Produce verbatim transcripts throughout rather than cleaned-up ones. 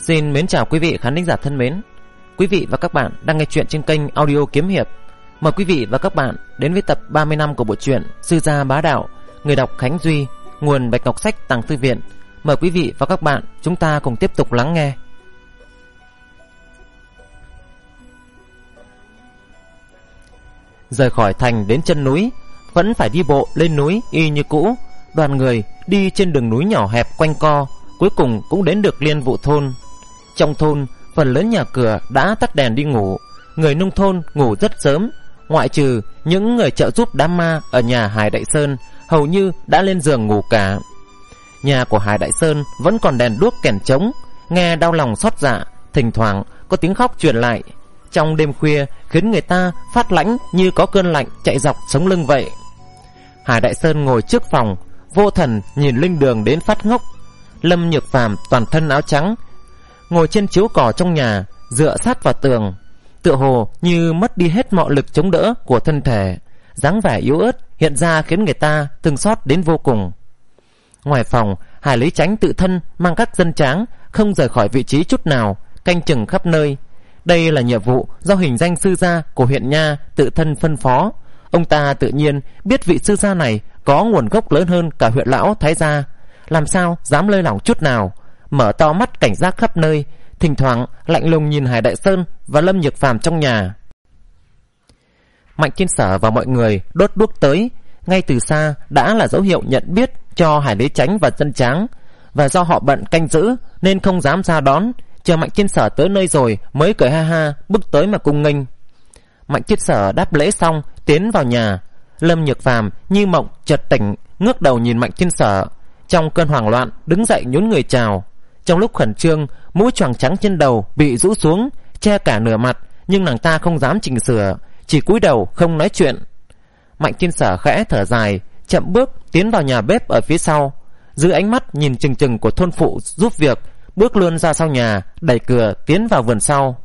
Xin mến chào quý vị khán thính giả thân mến. Quý vị và các bạn đang nghe chuyện trên kênh audio Kiếm Hiệp. Mời quý vị và các bạn đến với tập ba mươi năm của bộ truyện Sư Gia Bá Đạo, người đọc Khánh Duy, nguồn Bạch Ngọc Sách Tàng Thư Viện. Mời quý vị và các bạn chúng ta cùng tiếp tục lắng nghe. Rời khỏi thành đến chân núi, vẫn phải đi bộ lên núi y như cũ. Đoàn người đi trên đường núi nhỏ hẹp quanh co, cuối cùng cũng đến được Liên Vụ thôn. Trong thôn, phần lớn nhà cửa đã tắt đèn đi ngủ. Người nông thôn ngủ rất sớm, ngoại trừ những người trợ giúp đám ma ở nhà Hải Đại Sơn, hầu như đã lên giường ngủ cả. Nhà của Hải Đại Sơn vẫn còn đèn đuốc kèn trống, nghe đau lòng xót dạ. Thỉnh thoảng có tiếng khóc truyền lại, trong đêm khuya khiến người ta phát lãnh như có cơn lạnh chạy dọc sống lưng vậy. Hải Đại Sơn ngồi trước phòng, vô thần nhìn linh đường đến phát ngốc. Lâm Nhược Phàm toàn thân áo trắng, ngồi trên chiếu cỏ trong nhà, dựa sát vào tường, tựa hồ như mất đi hết mọi lực chống đỡ của thân thể. Dáng vẻ yếu ớt hiện ra khiến người ta thương xót đến vô cùng. Ngoài phòng, Hải Lý Chánh tự thân mang các dân tráng không rời khỏi vị trí chút nào, canh chừng khắp nơi. Đây là nhiệm vụ do hình danh sư gia của huyện Nha tự thân phân phó. Ông ta tự nhiên biết vị sư gia này có nguồn gốc lớn hơn cả huyện lão Thái gia, làm sao dám lơi lỏng chút nào, mở to mắt cảnh giác khắp nơi, thỉnh thoảng lạnh lùng nhìn Hải Đại Sơn và Lâm Nhược Phàm trong nhà. Mạnh Thiên Sở và mọi người đốt đuốc tới, ngay từ xa đã là dấu hiệu nhận biết cho Hải Lý Chánh và dân tráng, và do họ bận canh giữ nên không dám ra đón, chờ Mạnh Thiên Sở tới nơi rồi mới cười ha ha bước tới mà cung nghênh. Mạnh Thiên Sở đáp lễ xong tiến vào nhà. Lâm Nhược Phàm như mộng chợt tỉnh, ngước đầu nhìn Mạnh Thiên Sở, trong cơn hoảng loạn đứng dậy nhún người chào. Trong lúc khẩn trương, mũ choàng trắng trên đầu bị rũ xuống che cả nửa mặt, nhưng nàng ta không dám chỉnh sửa, chỉ cúi đầu không nói chuyện. Mạnh Thiên Sở khẽ thở dài, chậm bước tiến vào nhà bếp ở phía sau, dưới ánh mắt nhìn chừng chừng của thôn phụ giúp việc, bước luôn ra sau nhà, đẩy cửa tiến vào vườn sau.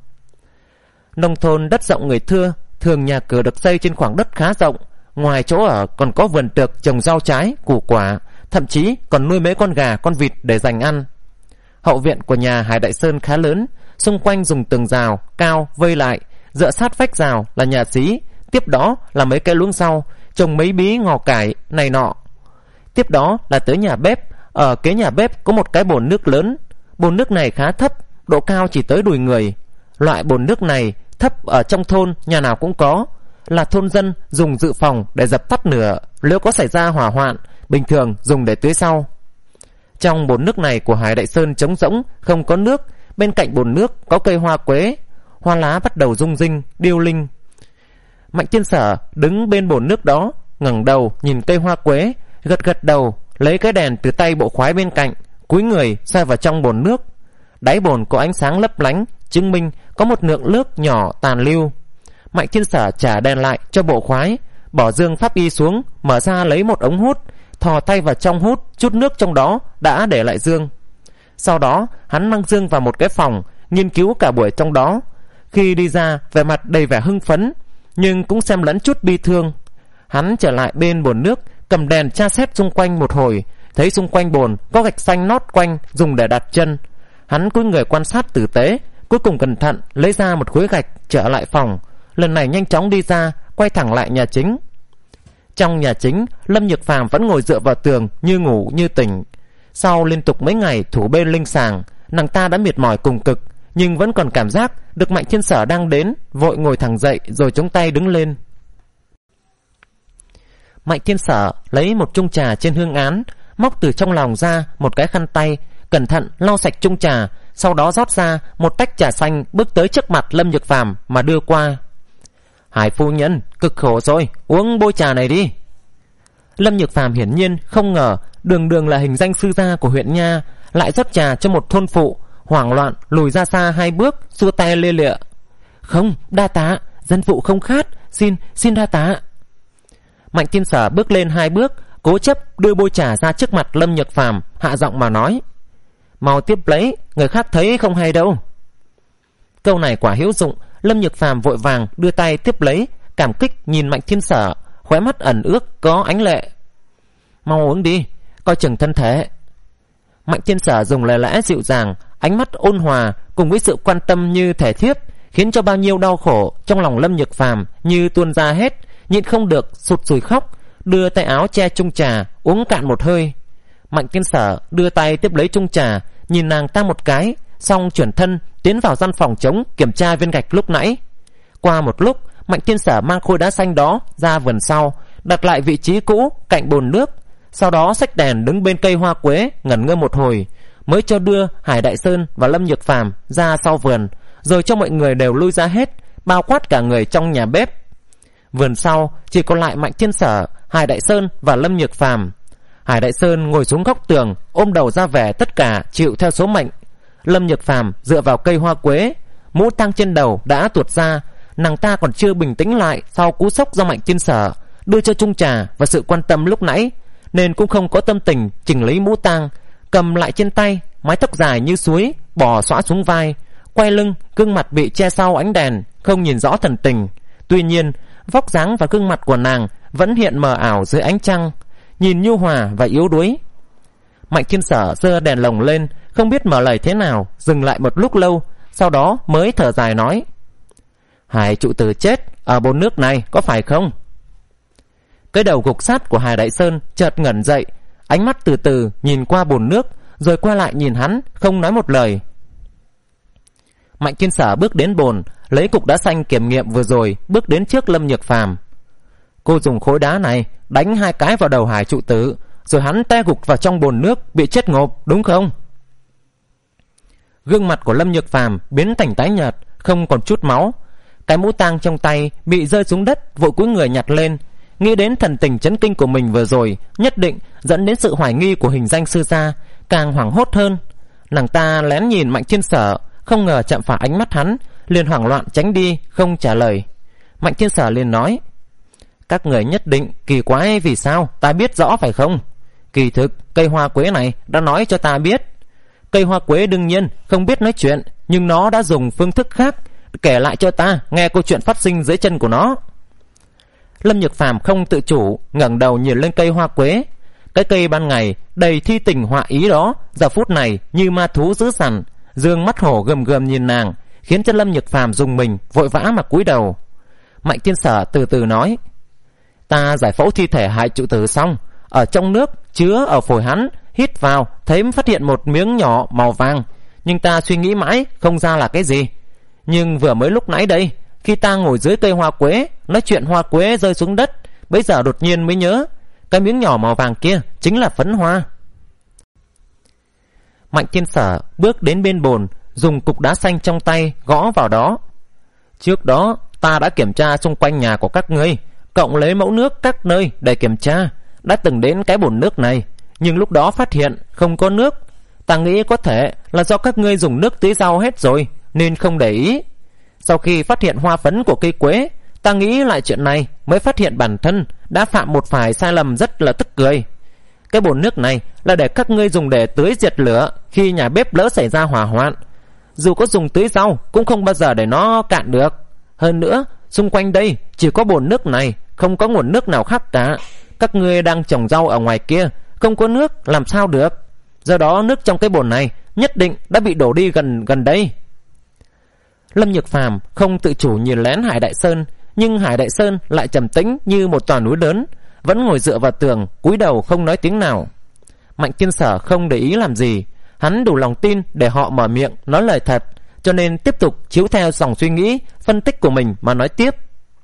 Nông thôn đất rộng người thưa, thường nhà cửa được xây trên khoảng đất khá rộng, ngoài chỗ ở còn có vườn tược trồng rau trái, củ quả, thậm chí còn nuôi mấy con gà con vịt để dành ăn. Hậu viện của nhà Hải Đại Sơn khá lớn, xung quanh dùng tường rào cao vây lại, dựa sát vách rào là nhà xí, tiếp đó là mấy cây luống rau, trồng mấy bí ngò cải này nọ. Tiếp đó là tới nhà bếp, ở kế nhà bếp có một cái bồn nước lớn. Bồn nước này khá thấp, độ cao chỉ tới đùi người. Loại bồn nước này thấp ở trong thôn nhà nào cũng có, là thôn dân dùng dự phòng để dập tắt lửa nếu có xảy ra hỏa hoạn, bình thường dùng để tưới rau. Trong bồn nước này của Hải Đại Sơn trống rỗng, không có nước. Bên cạnh bồn nước có cây hoa quế, hoa lá bắt đầu rung rinh, điêu linh. Mạnh Thiên Sở đứng bên bồn nước đó, ngẩng đầu nhìn cây hoa quế, gật gật đầu, lấy cái đèn từ tay bộ khoái bên cạnh, cúi người soi vào trong bồn nước. Đáy bồn có ánh sáng lấp lánh, chứng minh có một lượng nước nhỏ tàn lưu. Mạnh Thiên Sở trả đèn lại cho bộ khoái, bỏ dương pháp y xuống, mở ra lấy một ống hút, thò tay vào trong hút chút nước trong đó đã để lại dương. Sau đó hắn mang dương vào một cái phòng, nghiên cứu cả buổi trong đó. Khi đi ra, vẻ mặt đầy vẻ hưng phấn, nhưng cũng xem lẫn chút bi thương. Hắn trở lại bên bồn nước, cầm đèn tra xét xung quanh một hồi, thấy xung quanh bồn có gạch xanh nót quanh dùng để đặt chân. Hắn cúi người quan sát tử tế, cuối cùng cẩn thận lấy ra một khối gạch, trở lại phòng. Lần này nhanh chóng đi ra, quay thẳng lại nhà chính. Trong nhà chính, Lâm Nhược Phàm vẫn ngồi dựa vào tường như ngủ như tỉnh. Sau liên tục mấy ngày thủ bên linh sàng, nàng ta đã mệt mỏi cùng cực, nhưng vẫn còn cảm giác được Mạnh Thiên Sở đang đến, vội ngồi thẳng dậy rồi chống tay đứng lên. Mạnh Thiên Sở lấy một chung trà trên hương án, móc từ trong lòng ra một cái khăn tay, cẩn thận lau sạch chung trà, sau đó rót ra một tách trà xanh, bước tới trước mặt Lâm Nhược Phàm mà đưa qua. Hải phu nhân, cực khổ rồi, uống bôi trà này đi. Lâm Nhược Phàm hiển nhiên không ngờ đường đường là hình danh sư gia của huyện Nha lại rót trà cho một thôn phụ, hoảng loạn lùi ra xa hai bước, xua tay lê lịa. Không, đa tạ, dân phụ không khát, xin, xin đa tạ. Mạnh Thiên Sở bước lên hai bước, cố chấp đưa bôi trà ra trước mặt Lâm Nhược Phàm, hạ giọng mà nói: Mau tiếp lấy, người khác thấy không hay đâu. Câu này quả hữu dụng. Lâm Nhược Phàm vội vàng đưa tay tiếp lấy, cảm kích nhìn Mạnh Thiên Sở, khóe mắt ẩn ước có ánh lệ. Mau uống đi, coi chừng thân thể. Mạnh Thiên Sở dùng lời lẽ dịu dàng, ánh mắt ôn hòa cùng với sự quan tâm như thể thiếp, khiến cho bao nhiêu đau khổ trong lòng Lâm Nhược Phàm như tuôn ra hết, nhịn không được sụt sùi khóc, đưa tay áo che chung trà uống cạn một hơi. Mạnh Thiên Sở đưa tay tiếp lấy chung trà, nhìn nàng ta một cái, xong chuyển thân tiến vào gian phòng trống kiểm tra viên gạch lúc nãy. Qua một lúc, Mạnh Thiên Sở mang khối đá xanh đó ra vườn sau, đặt lại vị trí cũ cạnh bồn nước, sau đó xách đèn đứng bên cây hoa quế ngẩn ngơ một hồi, mới cho đưa Hải Đại Sơn và Lâm Nhược Phàm ra sau vườn, rồi cho mọi người đều lui ra hết, bao quát cả người trong nhà bếp. Vườn sau chỉ còn lại Mạnh Thiên Sở, Hải Đại Sơn và Lâm Nhược Phàm. Hải Đại Sơn ngồi xuống góc tường, ôm đầu ra vẻ tất cả chịu theo số mệnh. Lâm Nhược Phàm dựa vào cây hoa quế, mũ tang trên đầu đã tuột ra, nàng ta còn chưa bình tĩnh lại sau cú sốc do Mạnh Thiên Sở đưa cho chung trà và sự quan tâm lúc nãy, nên cũng không có tâm tình chỉnh lấy mũ tang, cầm lại trên tay, mái tóc dài như suối bò xõa xuống vai, quay lưng, gương mặt bị che sau ánh đèn, không nhìn rõ thần tình. Tuy nhiên, vóc dáng và gương mặt của nàng vẫn hiện mờ ảo dưới ánh trăng, nhìn nhu hòa và yếu đuối. Mạnh Thiên Sở giơ đèn lồng lên, không biết mở lời thế nào, dừng lại một lúc lâu, sau đó mới thở dài nói: Hải trụ tử chết ở bồn nước này có phải không? Cái đầu gục sát của Hải Đại Sơn chợt ngẩn dậy, ánh mắt từ từ nhìn qua bồn nước, rồi quay lại nhìn hắn, không nói một lời. Mạnh Thiên Sở bước đến bồn, lấy cục đá xanh kiểm nghiệm vừa rồi, bước đến trước Lâm Nhược Phàm. Cô dùng khối đá này đánh hai cái vào đầu Hải trụ tử, rồi hắn té gục vào trong bồn nước bị chết ngộp, đúng không? Gương mặt của Lâm Nhược Phàm biến thành tái nhợt, không còn chút máu. Cái mũ tang trong tay bị rơi xuống đất, vội cúi người nhặt lên. Nghĩ đến thần tình chấn kinh của mình vừa rồi, nhất định dẫn đến sự hoài nghi của hình danh sư gia, càng hoảng hốt hơn. Nàng ta lén nhìn Mạnh Thiên Sở, không ngờ chạm phải ánh mắt hắn, liền hoảng loạn tránh đi, không trả lời. Mạnh Thiên Sở liền nói: Các người nhất định kỳ quái vì sao, ta biết rõ phải không? Kỳ thực cây hoa quế này đã nói cho ta biết. Cây hoa quế đương nhiên không biết nói chuyện, nhưng nó đã dùng phương thức khác kể lại cho ta nghe câu chuyện phát sinh dưới chân của nó. Lâm Nhược Phàm không tự chủ ngẩng đầu nhìn lên cây hoa quế. Cái cây ban ngày đầy thi tình họa ý đó, giờ phút này như ma thú dữ dằn, dương mắt hổ gầm gầm nhìn nàng, khiến cho Lâm Nhược Phàm rùng mình, vội vã mà cúi đầu. Mạnh Thiên Sở từ từ nói: Ta giải phẫu thi thể Hải trụ tử xong, ở trong nước chứa ở phổi hắn, hít vào thấy phát hiện một miếng nhỏ màu vàng, nhưng ta suy nghĩ mãi không ra là cái gì. Nhưng vừa mới lúc nãy đây, khi ta ngồi dưới cây hoa quế nói chuyện hoa quế rơi xuống đất, bấy giờ đột nhiên mới nhớ cái miếng nhỏ màu vàng kia chính là phấn hoa. Mạnh Thiên Sở bước đến bên bồn, dùng cục đá xanh trong tay gõ vào đó. Trước đó ta đã kiểm tra xung quanh nhà của các ngươi, cộng lấy mẫu nước các nơi để kiểm tra, đã từng đến cái bồn nước này, nhưng lúc đó phát hiện không có nước. Ta nghĩ có thể là do các ngươi dùng nước tưới rau hết rồi, nên không để ý. Sau khi phát hiện hoa phấn của cây quế, ta nghĩ lại chuyện này, mới phát hiện bản thân đã phạm một vài sai lầm rất là tức cười. Cái bồn nước này là để các ngươi dùng để tưới diệt lửa khi nhà bếp lỡ xảy ra hỏa hoạn. Dù có dùng tưới rau cũng không bao giờ để nó cạn được. Hơn nữa, xung quanh đây chỉ có bồn nước này, không có nguồn nước nào khác cả. Các ngươi đang trồng rau ở ngoài kia, không có nước làm sao được. Do đó nước trong cái bồn này nhất định đã bị đổ đi gần gần đây. Lâm Nhược Phàm không tự chủ nhìn lén Hải Đại Sơn, nhưng Hải Đại Sơn lại trầm tĩnh như một tòa núi lớn, vẫn ngồi dựa vào tường, cúi đầu không nói tiếng nào. Mạnh Thiên Sở không để ý làm gì, hắn đủ lòng tin để họ mở miệng nói lời thật, cho nên tiếp tục chiếu theo dòng suy nghĩ phân tích của mình mà nói tiếp.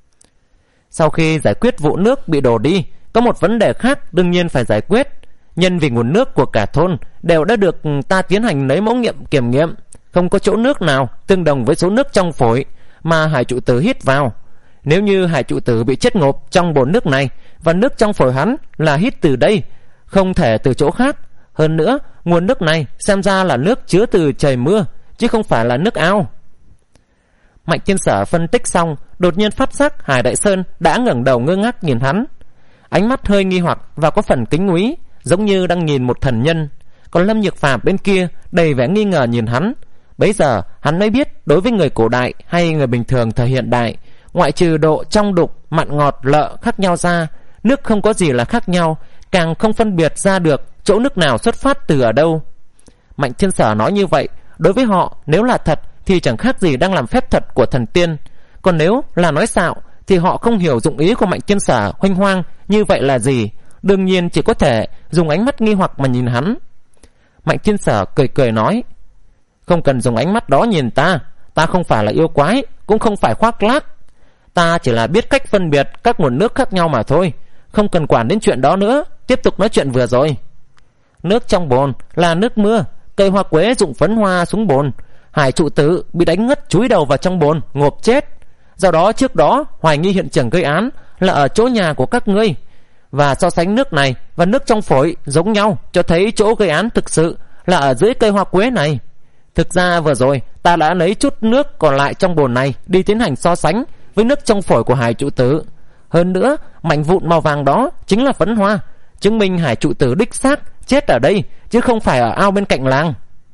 Sau khi giải quyết vụ nước bị đổ đi, có một vấn đề khác đương nhiên phải giải quyết. Nhân vì nguồn nước của cả thôn đều đã được ta tiến hành lấy mẫu nghiệm kiểm nghiệm, không có chỗ nước nào tương đồng với số nước trong phổi mà Hải trụ tử hít vào. Nếu như Hải trụ tử bị chết ngộp trong bồn nước này, và nước trong phổi hắn là hít từ đây, không thể từ chỗ khác. Hơn nữa, nguồn nước này xem ra là nước chứa từ trời mưa, chứ không phải là nước ao. Mạnh Thiên Sở phân tích xong, đột nhiên phát giác Hải Đại Sơn đã ngẩng đầu ngơ ngác nhìn hắn, ánh mắt hơi nghi hoặc và có phần kính úy, giống như đang nhìn một thần nhân. Còn Lâm Nhược Phàm bên kia đầy vẻ nghi ngờ nhìn hắn. Bấy giờ hắn mới biết, đối với người cổ đại hay người bình thường thời hiện đại, ngoại trừ độ trong đục, mặn ngọt, lợ khác nhau ra, nước không có gì là khác nhau, càng không phân biệt ra được chỗ nước nào xuất phát từ ở đâu. Mạnh Thiên Sở nói như vậy đối với họ nếu là thật thì chẳng khác gì đang làm phép thuật của thần tiên, còn nếu là nói xạo thì họ không hiểu dụng ý của Mạnh Thiên Sở huênh hoang như vậy là gì, đương nhiên chỉ có thể dùng ánh mắt nghi hoặc mà nhìn hắn. Mạnh Thiên Sở cười cười nói: không cần dùng ánh mắt đó nhìn ta, ta không phải là yêu quái, cũng không phải khoác lác, ta chỉ là biết cách phân biệt các nguồn nước khác nhau mà thôi, không cần quản đến chuyện đó nữa. Tiếp tục nói chuyện vừa rồi. Nước trong bồn là nước mưa, cây hoa quế dụng phấn hoa xuống bồn, Hải trụ tử bị đánh ngất chúi đầu vào trong bồn ngộp chết. Do đó trước đó hoài nghi hiện trường gây án là ở chỗ nhà của các ngươi, và so sánh nước này và nước trong phổi giống nhau, cho thấy chỗ gây án thực sự là ở dưới cây hoa quế này. Thực ra vừa rồi ta đã lấy chút nước còn lại trong bồn này đi tiến hành so sánh với nước trong phổi của Hải trụ tử. Hơn nữa mảnh vụn màu vàng đó chính là phấn hoa, chứng minh Hải trụ tử đích xác chết ở đây chứ không phải ở ao bên cạnh làng.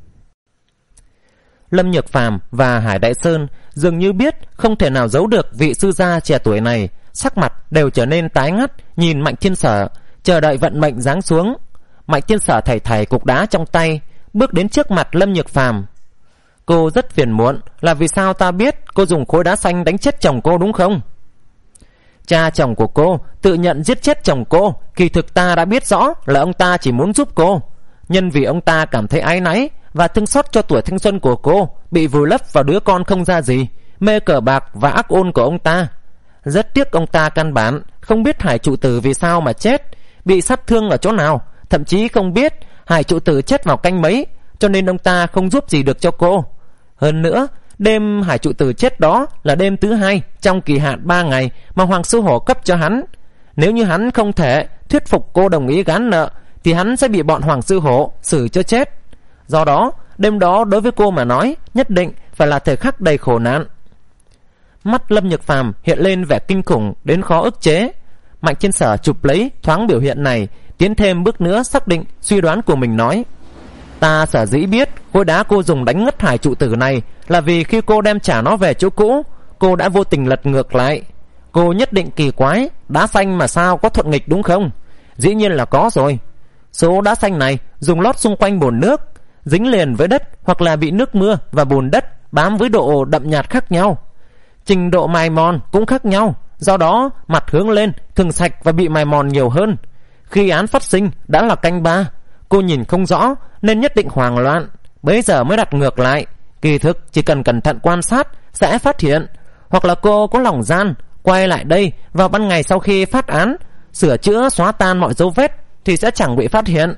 Lâm Nhược Phàm và Hải Đại Sơn dường như biết không thể nào giấu được vị sư gia trẻ tuổi này, sắc mặt đều trở nên tái ngắt, nhìn Mạnh Thiên Sở chờ đợi vận mệnh giáng xuống. Mạnh Thiên Sở thảy thảy cục đá trong tay, bước đến trước mặt Lâm Nhược Phàm. Cô rất phiền muộn là vì sao ta biết cô dùng khối đá xanh đánh chết chồng cô đúng không? Cha chồng của cô tự nhận giết chết chồng cô, kỳ thực ta đã biết rõ là ông ta chỉ muốn giúp cô. Nhân vì ông ta cảm thấy áy náy và thương xót cho tuổi thanh xuân của cô bị vùi lấp vào đứa con không ra gì, mê cờ bạc và ác ôn của ông ta. Rất tiếc ông ta căn bản không biết Hải trụ tử vì sao mà chết, bị sát thương ở chỗ nào, thậm chí không biết Hải trụ tử chết vào canh mấy, cho nên ông ta không giúp gì được cho cô. Hơn nữa, đêm Hải trụ tử chết đó là đêm thứ hai trong kỳ hạn ba ngày mà Hoàng Sư Hổ cấp cho hắn. Nếu như hắn không thể thuyết phục cô đồng ý gán nợ thì hắn sẽ bị bọn Hoàng Sư Hổ xử cho chết. Do đó đêm đó đối với cô mà nói nhất định phải là thời khắc đầy khổ nạn. Mắt Lâm Nhược Phàm hiện lên vẻ kinh khủng đến khó ức chế. Mạnh Thiên Sở chụp lấy thoáng biểu hiện này, tiến thêm bước nữa xác định suy đoán của mình, nói: ta sở dĩ biết khối đá cô dùng đánh ngất Hải trụ tử này là vì khi cô đem trả nó về chỗ cũ, cô đã vô tình lật ngược lại. Cô nhất định kỳ quái, đá xanh mà sao có thuận nghịch đúng không? Dĩ nhiên là có rồi. Số đá xanh này dùng lót xung quanh bồn nước, dính liền với đất hoặc là bị nước mưa và bùn đất bám với độ đậm nhạt khác nhau, trình độ mài mòn cũng khác nhau. Do đó mặt hướng lên thường sạch và bị mài mòn nhiều hơn. Khi án phát sinh đã là canh ba, cô nhìn không rõ nên nhất định hoảng loạn, bấy giờ mới đặt ngược lại. Kỳ thực chỉ cần cẩn thận quan sát sẽ phát hiện, hoặc là cô có lòng gian quay lại đây vào ban ngày sau khi phát án, sửa chữa xóa tan mọi dấu vết thì sẽ chẳng bị phát hiện.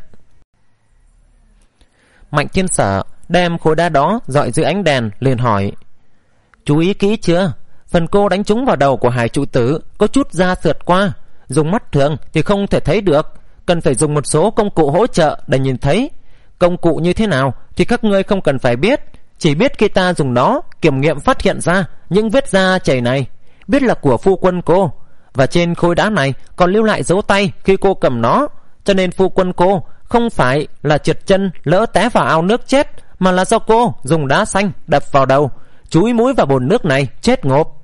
Mạnh Thiên Sở đem khối đá đó dọi dưới ánh đèn, liền hỏi: chú ý kỹ chưa? Phần cô đánh trúng vào đầu của Hải trụ tử có chút da sượt qua, dùng mắt thường thì không thể thấy được, cần phải dùng một số công cụ hỗ trợ để nhìn thấy. Công cụ như thế nào thì các ngươi không cần phải biết, chỉ biết khi ta dùng nó kiểm nghiệm phát hiện ra những vết da chảy này, biết là của phu quân cô. Và trên khối đá này còn lưu lại dấu tay khi cô cầm nó, cho nên phu quân cô không phải là trượt chân lỡ té vào ao nước chết, mà là do cô dùng đá xanh đập vào đầu, chúi mũi vào bồn nước này chết ngộp.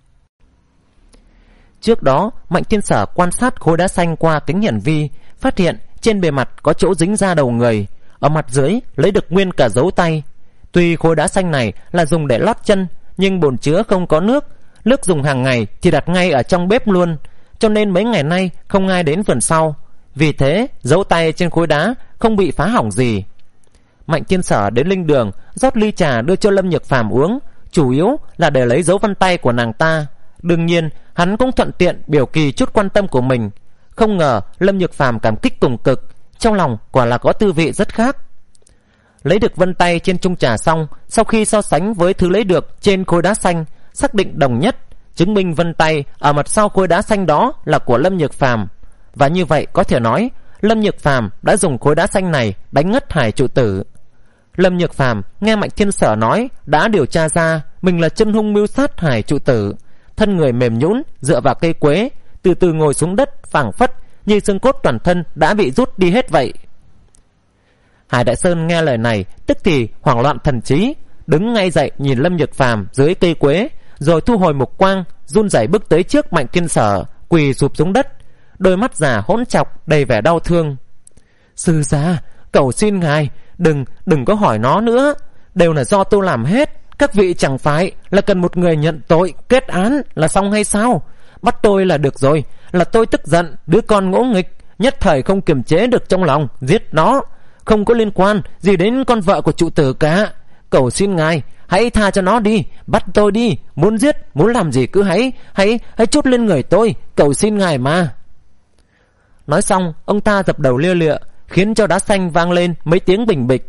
Trước đó Mạnh Thiên Sở quan sát khối đá xanh qua kính hiển vi, phát hiện trên bề mặt có chỗ dính da đầu người, ở mặt dưới lấy được nguyên cả dấu tay. Tuy khối đá xanh này là dùng để lót chân, nhưng bồn chứa không có nước, nước dùng hàng ngày thì đặt ngay ở trong bếp luôn, cho nên mấy ngày nay không ai đến vườn sau. Vì thế dấu tay trên khối đá không bị phá hỏng gì. Mạnh Thiên Sở đến linh đường rót ly trà đưa cho Lâm Nhược Phàm uống, chủ yếu là để lấy dấu vân tay của nàng ta. Đương nhiên hắn cũng thuận tiện biểu kỳ chút quan tâm của mình. Không ngờ Lâm Nhược Phàm cảm kích cùng cực, trong lòng quả là có tư vị rất khác. Lấy được vân tay trên chung trà xong, sau khi so sánh với thứ lấy được trên khối đá xanh, xác định đồng nhất, chứng minh vân tay ở mặt sau khối đá xanh đó là của Lâm Nhược Phàm. Và như vậy có thể nói Lâm Nhược Phàm đã dùng khối đá xanh này đánh ngất Hải trụ tử. Lâm Nhược Phàm nghe Mạnh Thiên Sở nói đã điều tra ra mình là chân hung mưu sát Hải trụ tử, thân người mềm nhũn dựa vào cây quế, từ từ ngồi xuống đất, phảng phất như xương cốt toàn thân đã bị rút đi hết vậy. Hải Đại Sơn nghe lời này tức thì hoảng loạn thần trí, đứng ngay dậy nhìn Lâm Nhược Phàm dưới cây quế, rồi thu hồi mục quang, run rẩy bước tới trước Mạnh Thiên Sở, quỳ sụp xuống đất, đôi mắt già hỗn trọc đầy vẻ đau thương. Sư gia, cầu xin ngài đừng đừng có hỏi nó nữa, đều là do tôi làm hết. Các vị chẳng phải là cần một người nhận tội kết án là xong hay sao? Bắt tôi là được rồi. Là tôi tức giận, đứa con ngỗ nghịch, nhất thời không kiềm chế được trong lòng, giết nó. Không có liên quan gì đến con vợ của trụ tử cả. Cầu xin ngài hãy tha cho nó đi, bắt tôi đi. Muốn giết, muốn làm gì cứ hãy Hãy hãy trút lên người tôi. Cầu xin ngài mà. Nói xong ông ta dập đầu lia lịa, khiến cho đá xanh vang lên mấy tiếng bình bịch.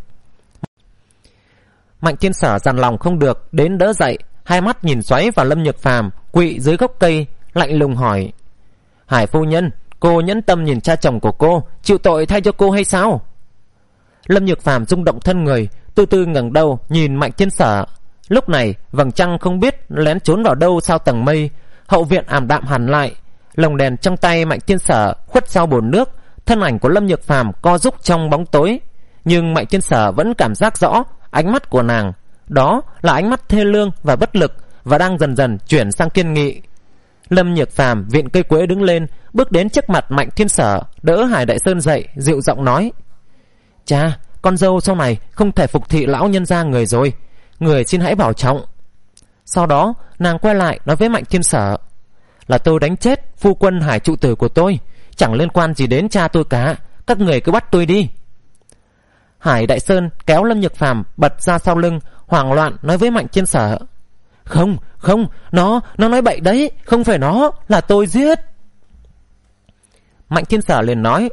Mạnh Thiên Sở dằn lòng không được, đến đỡ dậy, hai mắt nhìn xoáy vào Lâm Nhược Phàm quỵ dưới gốc cây, lạnh lùng hỏi: Hải phu nhân, cô nhẫn tâm nhìn cha chồng của cô chịu tội thay cho cô hay sao? Lâm Nhược Phàm rung động thân người, từ từ ngẩng đầu nhìn Mạnh Thiên Sở. Lúc này vầng trăng không biết lén trốn vào đâu sau tầng mây, hậu viện ảm đạm hẳn lại. Lồng đèn trong tay Mạnh Thiên Sở khuất sau bồn nước, thân ảnh của Lâm Nhược Phàm co rúm trong bóng tối, nhưng Mạnh Thiên Sở vẫn cảm giác rõ ánh mắt của nàng, đó là ánh mắt thê lương và bất lực, và đang dần dần chuyển sang kiên nghị. Lâm Nhược Phàm viện cây quế đứng lên, bước đến trước mặt Mạnh Thiên Sở, đỡ Hải Đại Sơn dậy, dịu giọng nói: Cha, con dâu sau này không thể phục thị lão nhân gia người rồi, người xin hãy bảo trọng. Sau đó nàng quay lại nói với Mạnh Thiên Sở: Là tôi đánh chết phu quân Hải trụ tử của tôi, chẳng liên quan gì đến cha tôi cả, các người cứ bắt tôi đi. Hải Đại Sơn kéo Lâm Nhược Phàm bật ra sau lưng, hoảng loạn nói với Mạnh Thiên Sở: Không, không, nó, nó nói bậy đấy, không phải nó, là tôi giết. Mạnh Thiên Sở liền nói: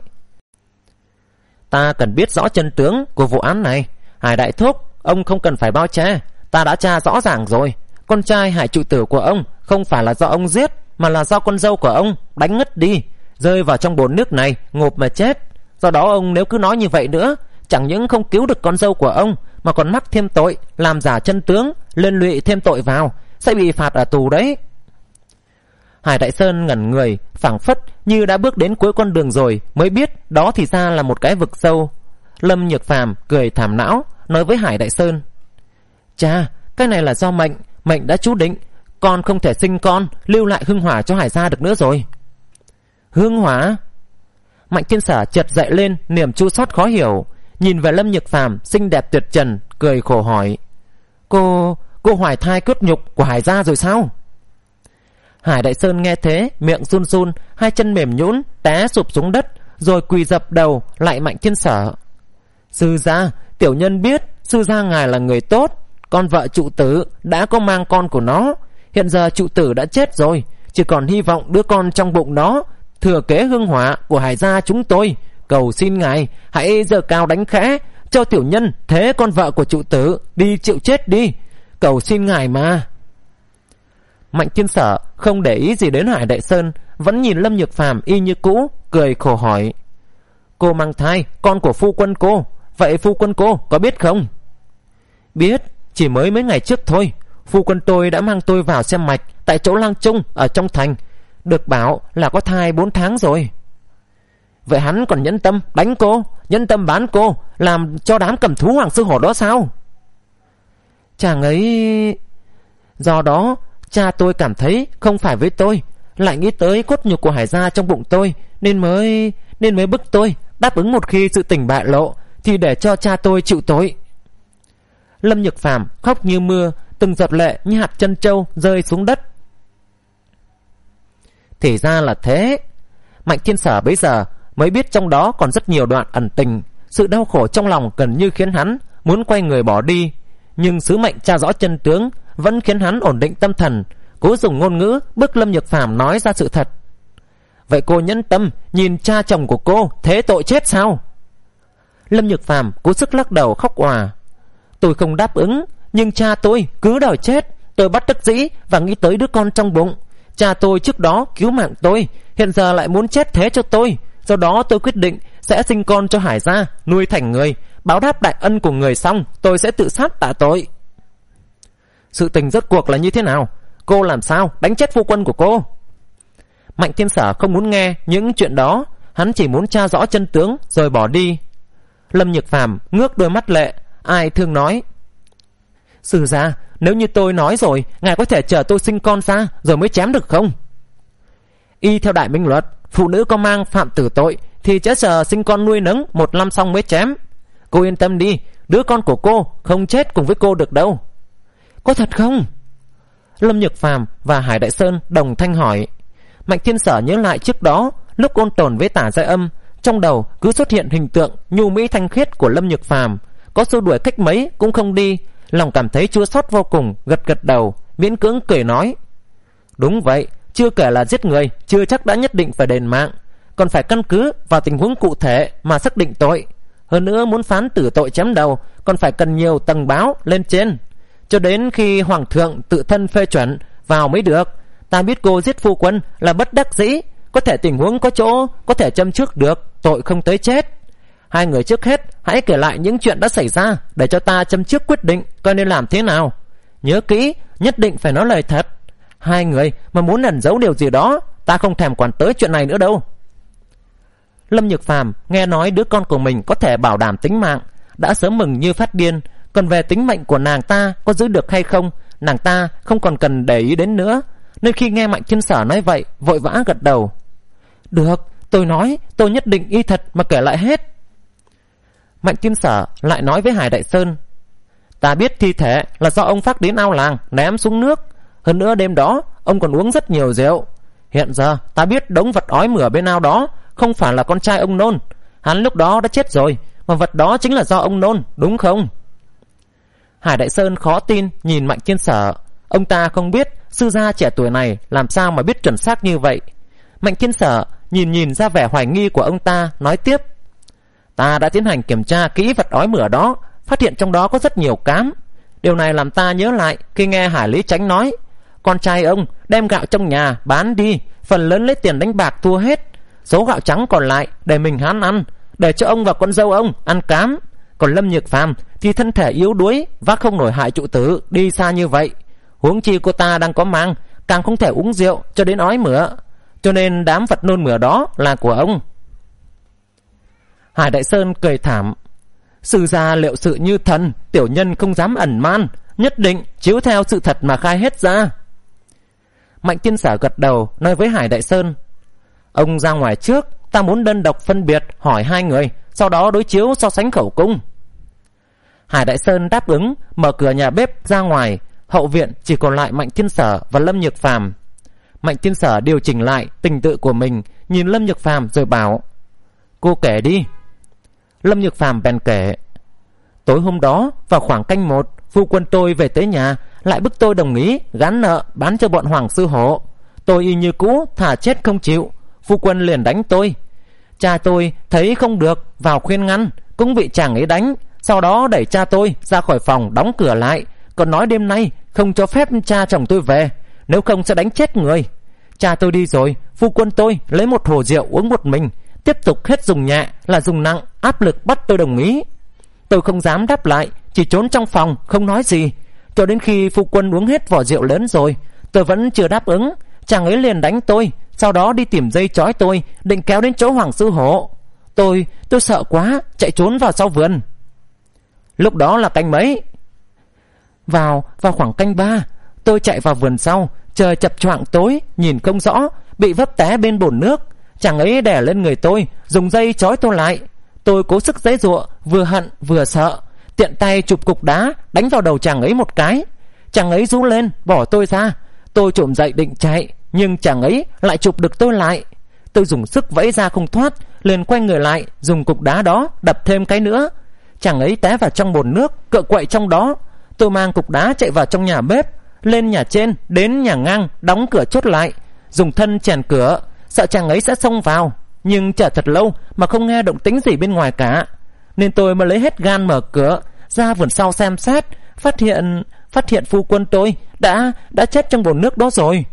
Ta cần biết rõ chân tướng của vụ án này. Hải đại thúc, ông không cần phải bao che, ta đã tra rõ ràng rồi. Con trai Hải trụ tử của ông không phải là do ông giết, mà là do con dâu của ông đánh ngất đi, rơi vào trong bồn nước này ngộp mà chết. Do đó ông nếu cứ nói như vậy nữa, chẳng những không cứu được con dâu của ông, mà còn mắc thêm tội làm giả chân tướng, liên lụy thêm tội vào, sẽ bị phạt ở tù đấy. Hải Đại Sơn ngẩn người, phảng phất như đã bước đến cuối con đường rồi, mới biết đó thì ra là một cái vực sâu. Lâm Nhược Phàm cười thảm não nói với Hải Đại Sơn: Cha, cái này là do mệnh, mệnh đã chú định, con không thể sinh con lưu lại hương hỏa cho Hải gia được nữa rồi. Hương hỏa? Mạnh Thiên Sở chợt dậy lên, niềm chua xót khó hiểu, nhìn về Lâm Nhược Phàm xinh đẹp tuyệt trần, cười khổ hỏi: Cô, cô hoài thai cướp nhục của Hải gia rồi sao? Hải Đại Sơn nghe thế, miệng run run, hai chân mềm nhũn té sụp xuống đất, rồi quỳ dập đầu lại Mạnh Thiên Sở: Sư gia, tiểu nhân biết sư gia ngài là người tốt, con vợ trụ tử đã có mang con của nó, hiện giờ trụ tử đã chết rồi, chỉ còn hy vọng đứa con trong bụng nó thừa kế hương hỏa của Hải gia chúng tôi. Cầu xin ngài hãy giơ cao đánh khẽ, cho tiểu nhân thế con vợ của trụ tử đi chịu chết đi. Cầu xin ngài mà. Mạnh Thiên Sở không để ý gì đến Hải Đại Sơn, vẫn nhìn Lâm Nhược Phàm y như cũ, cười khổ hỏi: Cô mang thai con của phu quân cô, vậy phu quân cô có biết không? Biết, chỉ mới mấy ngày trước thôi. Phu quân tôi đã mang tôi vào xem mạch tại chỗ Lang Trung ở trong thành, được bảo là có thai bốn tháng rồi. Vậy hắn còn nhẫn tâm đánh cô, nhẫn tâm bán cô, làm cho đám cầm thú Hoàng Sư Hổ đó sao? Chàng ấy... Do đó cha tôi cảm thấy không phải với tôi, lại nghĩ tới cốt nhục của Hải gia trong bụng tôi, Nên mới Nên mới bức tôi đáp ứng một khi sự tình bại lộ thì để cho cha tôi chịu tội. Lâm Nhược Phàm khóc như mưa, từng giọt lệ như hạt trân châu rơi xuống đất. Thì ra là thế. Mạnh Thiên Sở bấy giờ mới biết trong đó còn rất nhiều đoạn ẩn tình. Sự đau khổ trong lòng gần như khiến hắn muốn quay người bỏ đi, nhưng sứ mệnh tra rõ chân tướng vẫn khiến hắn ổn định tâm thần, cố dùng ngôn ngữ bức Lâm Nhược Phàm nói ra sự thật. Vậy cô nhẫn tâm nhìn cha chồng của cô thế tội chết sao? Lâm Nhược Phàm cố sức lắc đầu khóc òa. Tôi không đáp ứng, nhưng cha tôi cứ đòi chết. Tôi bắt đắc dĩ và nghĩ tới đứa con trong bụng. Cha tôi trước đó cứu mạng tôi, hiện giờ lại muốn chết thế cho tôi. Do đó tôi quyết định sẽ sinh con cho Hải gia, nuôi thành người, báo đáp đại ân của người xong tôi sẽ tự sát tạ tội. Sự tình rốt cuộc là như thế nào? Cô làm sao đánh chết phu quân của cô? Mạnh Thiên Sở không muốn nghe những chuyện đó, hắn chỉ muốn tra rõ chân tướng rồi bỏ đi. Lâm Nhược Phàm ngước đôi mắt lệ, ai thương nói: Sư gia, nếu như tôi nói rồi, ngài có thể chờ tôi sinh con ra rồi mới chém được không? Y theo đại minh luật, phụ nữ có mang phạm tử tội thì chớ chờ sinh con nuôi nấng một năm xong mới chém. Cô yên tâm đi, đứa con của cô không chết cùng với cô được đâu. Có thật không? Lâm Nhược Phàm và Hải Đại Sơn đồng thanh hỏi. Mạnh Thiên Sở nhớ lại trước đó, lúc ôn tồn với Tả Giai Âm, trong đầu cứ xuất hiện hình tượng nhu mỹ thanh khiết của Lâm Nhược Phàm, có xua đuổi cách mấy cũng không đi, lòng cảm thấy chua xót vô cùng, gật gật đầu, miễn cưỡng cười nói. Đúng vậy, chưa kể là giết người chưa chắc đã nhất định phải đền mạng, còn phải căn cứ vào tình huống cụ thể mà xác định tội. Hơn nữa muốn phán tử tội chém đầu còn phải cần nhiều tầng báo lên trên, cho đến khi hoàng thượng tự thân phê chuẩn vào mới được. Ta biết cô giết phu quân là bất đắc dĩ, có thể tình huống có chỗ có thể châm trước được, tội không tới chết. Hai người trước hết hãy kể lại những chuyện đã xảy ra để cho ta châm trước quyết định coi nên làm thế nào. Nhớ kỹ, nhất định phải nói lời thật. Hai người mà muốn ẩn giấu điều gì đó, ta không thèm quản tới chuyện này nữa đâu. Lâm Nhược Phàm nghe nói đứa con của mình có thể bảo đảm tính mạng, đã sớm mừng như phát điên. Còn về tính mệnh của nàng ta có giữ được hay không, nàng ta không còn cần để ý đến nữa, nên khi nghe Mạnh Thiên Sở nói vậy, vội vã gật đầu. Được, tôi nói, tôi nhất định y thật mà kể lại hết. Mạnh Thiên Sở lại nói với Hải Đại Sơn. Ta biết thi thể là do ông Phác đến ao làng ném xuống nước. Hơn nữa đêm đó ông còn uống rất nhiều rượu. Hiện giờ ta biết đống vật ói mửa bên ao đó không phải là con trai ông Nôn. Hắn lúc đó đã chết rồi, mà vật đó chính là do ông Nôn, đúng không? Hải Đại Sơn khó tin nhìn Mạnh Thiên Sở. Ông ta không biết sư gia trẻ tuổi này làm sao mà biết chuẩn xác như vậy. Mạnh Thiên Sở nhìn nhìn ra vẻ hoài nghi của ông ta, nói tiếp. Ta đã tiến hành kiểm tra kỹ vật ói mửa đó, phát hiện trong đó có rất nhiều cám. Điều này làm ta nhớ lại khi nghe Hải Lý Chánh nói con trai ông đem gạo trong nhà bán đi, phần lớn lấy tiền đánh bạc thua hết, số gạo trắng còn lại để mình hắn ăn, để cho ông và con dâu ông ăn cám. Còn Lâm Nhược Phàm thì thân thể yếu đuối, vác không nổi hại trụ tử, đi xa như vậy. Huống chi cô ta đang có mang, càng không thể uống rượu cho đến ói mửa, cho nên đám vật nôn mửa đó là của ông. Hải Đại Sơn cười thảm. Sư gia liệu sự như thần, tiểu nhân không dám ẩn man, nhất định chiếu theo sự thật mà khai hết ra. Mạnh Thiên Sở gật đầu, nói với Hải Đại Sơn. Ông ra ngoài trước, ta muốn đơn độc phân biệt hỏi hai người, sau đó đối chiếu so sánh khẩu cung. Hải Đại Sơn đáp ứng, mở cửa nhà bếp ra ngoài. Hậu viện chỉ còn lại Mạnh Thiên Sở và Lâm Nhược Phàm. Mạnh Thiên Sở điều chỉnh lại tình tự của mình, nhìn Lâm Nhược Phàm rồi bảo. Cô kể đi. Lâm Nhược Phàm bèn kể. Tối hôm đó vào khoảng canh một, phu quân tôi về tới nhà, lại bức tôi đồng ý gán nợ bán cho bọn Hoàng Sư Hổ. Tôi y như cũ, thà chết không chịu. Phu quân liền đánh tôi. Cha tôi thấy không được, vào khuyên ngăn, cũng bị chàng ấy đánh. Sau đó đẩy cha tôi ra khỏi phòng, đóng cửa lại, còn nói đêm nay không cho phép cha chồng tôi về, nếu không sẽ đánh chết người. Cha tôi đi rồi, phu quân tôi lấy một hồ rượu uống một mình, tiếp tục hết dùng nhẹ là dùng nặng, áp lực bắt tôi đồng ý. Tôi không dám đáp lại, chỉ trốn trong phòng không nói gì, cho đến khi phu quân uống hết vỏ rượu lớn rồi, tôi vẫn chưa đáp ứng, chàng ấy liền đánh tôi, sau đó đi tìm dây trói tôi, định kéo đến chỗ Hoàng Sư Hổ. Tôi, tôi sợ quá, chạy trốn vào sau vườn. Lúc đó là canh mấy? Vào, vào khoảng canh ba. Tôi chạy vào vườn sau, trời chập choạng tối, nhìn không rõ, bị vấp té bên bồn nước. Chàng ấy đè lên người tôi, dùng dây trói tôi lại. Tôi cố sức giãy giụa, vừa hận vừa sợ, tiện tay chụp cục đá đánh vào đầu chàng ấy một cái. Chàng ấy rú lên bỏ tôi ra. Tôi trồm dậy định chạy, nhưng chàng ấy lại chụp được tôi lại. Tôi dùng sức vẫy ra không thoát, liền quay người lại, dùng cục đá đó đập thêm cái nữa. Chàng ấy té vào trong bồn nước, cựa quậy trong đó. Tôi mang cục đá chạy vào trong nhà bếp, lên nhà trên, đến nhà ngang, đóng cửa chốt lại, dùng thân chèn cửa, sợ chàng ấy sẽ xông vào. Nhưng chờ thật lâu mà không nghe động tĩnh gì bên ngoài cả, nên tôi mới lấy hết gan mở cửa ra vườn sau xem xét, phát hiện phát hiện phu quân tôi đã đã chết trong bồn nước đó rồi.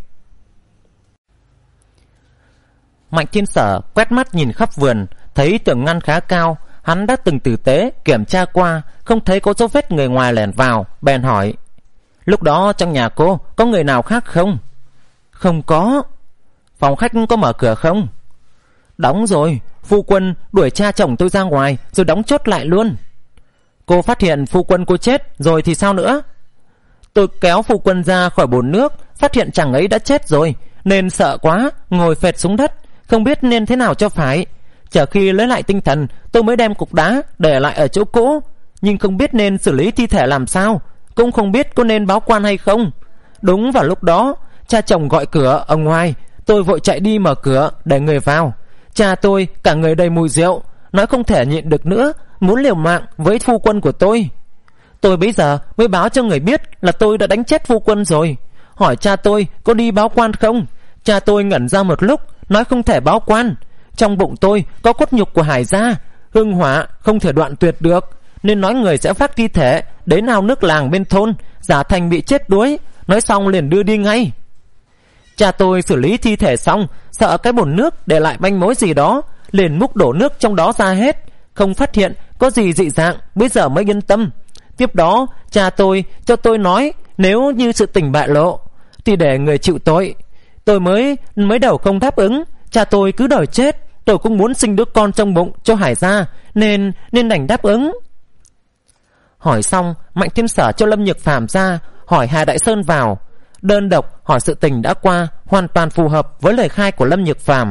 Mạnh Thiên Sở quét mắt nhìn khắp vườn, thấy tường ngăn khá cao, hắn đã từng tử tế kiểm tra qua, không thấy có dấu vết người ngoài lẻn vào, bèn hỏi. Lúc đó trong nhà cô có người nào khác không? Không có. Phòng khách có mở cửa không? Đóng rồi, phu quân đuổi cha chồng tôi ra ngoài rồi đóng chốt lại luôn. Cô phát hiện phu quân cô chết rồi thì sao nữa? Tôi kéo phu quân ra khỏi bồn nước, phát hiện chàng ấy đã chết rồi, nên sợ quá, ngồi phệt xuống đất, không biết nên thế nào cho phải. Chờ khi lấy lại tinh thần, tôi mới đem cục đá để lại ở chỗ cũ, nhưng không biết nên xử lý thi thể làm sao, cũng không biết có nên báo quan hay không. Đúng vào lúc đó, cha chồng gọi cửa ở ngoài. Tôi vội chạy đi mở cửa để người vào. Cha tôi cả người đầy mùi rượu, nói không thể nhịn được nữa, muốn liều mạng với phu quân của tôi. Tôi bấy giờ mới báo cho người biết là tôi đã đánh chết phu quân rồi. Hỏi cha tôi có đi báo quan không. Cha tôi ngẩn ra một lúc, nói không thể báo quan. Trong bụng tôi có cốt nhục của Hải gia, hương hỏa không thể đoạn tuyệt được, nên nói người sẽ vác thi thể đến ao nước làng bên thôn, giả thành bị chết đuối. Nói xong liền đưa đi ngay. Cha tôi xử lý thi thể xong, sợ cái bồn nước để lại manh mối gì đó, liền múc đổ nước trong đó ra hết, không phát hiện có gì dị dạng, bây giờ mới yên tâm. Tiếp đó cha tôi cho tôi nói nếu như sự tình bại lộ thì để người chịu tội. Tôi mới mới đầu không đáp ứng, cha tôi cứ đòi chết. Tôi cũng muốn sinh đứa con trong bụng cho Hải gia, nên nên đành đáp ứng. Hỏi xong, Mạnh Thiên Sở cho Lâm Nhược Phàm ra, hỏi Hà Đại Sơn vào. Đơn độc hỏi sự tình đã qua, hoàn toàn phù hợp với lời khai của Lâm Nhược Phàm.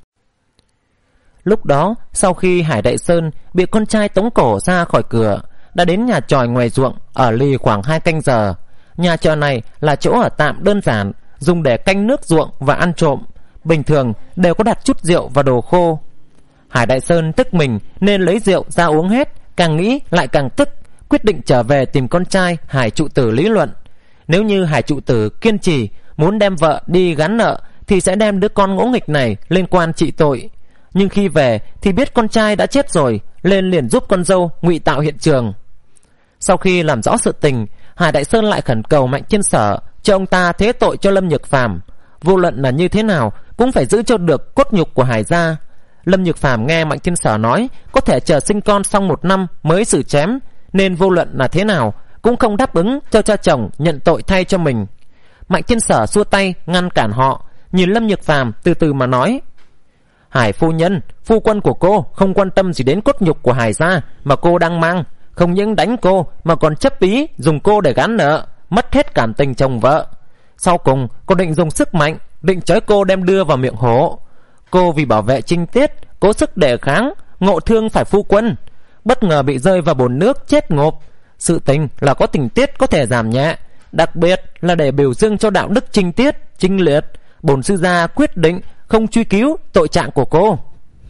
Lúc đó, sau khi Hải Đại Sơn bị con trai tống cổ ra khỏi cửa, đã đến nhà tròi ngoài ruộng ở lì khoảng hai canh giờ. Nhà tròi này là chỗ ở tạm đơn giản, dùng để canh nước ruộng và ăn trộm. Bình thường đều có đặt chút rượu và đồ khô. Hải Đại Sơn tức mình nên lấy rượu ra uống hết, càng nghĩ lại càng tức, quyết định trở về tìm con trai Hải trụ tử lý luận. Nếu như Hải trụ tử kiên trì muốn đem vợ đi gán nợ, thì sẽ đem đứa con ngỗ nghịch này lên quan trị tội. Nhưng khi về thì biết con trai đã chết rồi, lên liền giúp con dâu ngụy tạo hiện trường. Sau khi làm rõ sự tình, Hải Đại Sơn lại khẩn cầu Mạnh Thiên Sở cho ông ta thế tội cho Lâm Nhược Phàm. Vô luận là như thế nào cũng phải giữ cho được cốt nhục của Hải gia. Lâm Nhược Phàm nghe Mạnh Thiên Sở nói có thể chờ sinh con xong một năm mới xử chém, nên vô luận là thế nào cũng không đáp ứng cho cha chồng nhận tội thay cho mình. Mạnh Thiên Sở xua tay ngăn cản họ, nhìn Lâm Nhược Phàm từ từ mà nói: Hải phu nhân, phu quân của cô không quan tâm gì đến cốt nhục của Hải gia mà cô đang mang, không những đánh cô mà còn chấp ý dùng cô để gán nợ, mất hết cảm tình chồng vợ. Sau cùng cô định dùng sức mạnh, định trói cô đem đưa vào miệng hổ. Cô vì bảo vệ trinh tiết, cố sức đề kháng, ngộ thương phải phu quân, bất ngờ bị rơi vào bồn nước chết ngộp. Sự tình là có tình tiết có thể giảm nhẹ, đặc biệt là để biểu dương cho đạo đức trinh tiết, trinh liệt. Bổn sư gia quyết định không truy cứu tội trạng của cô.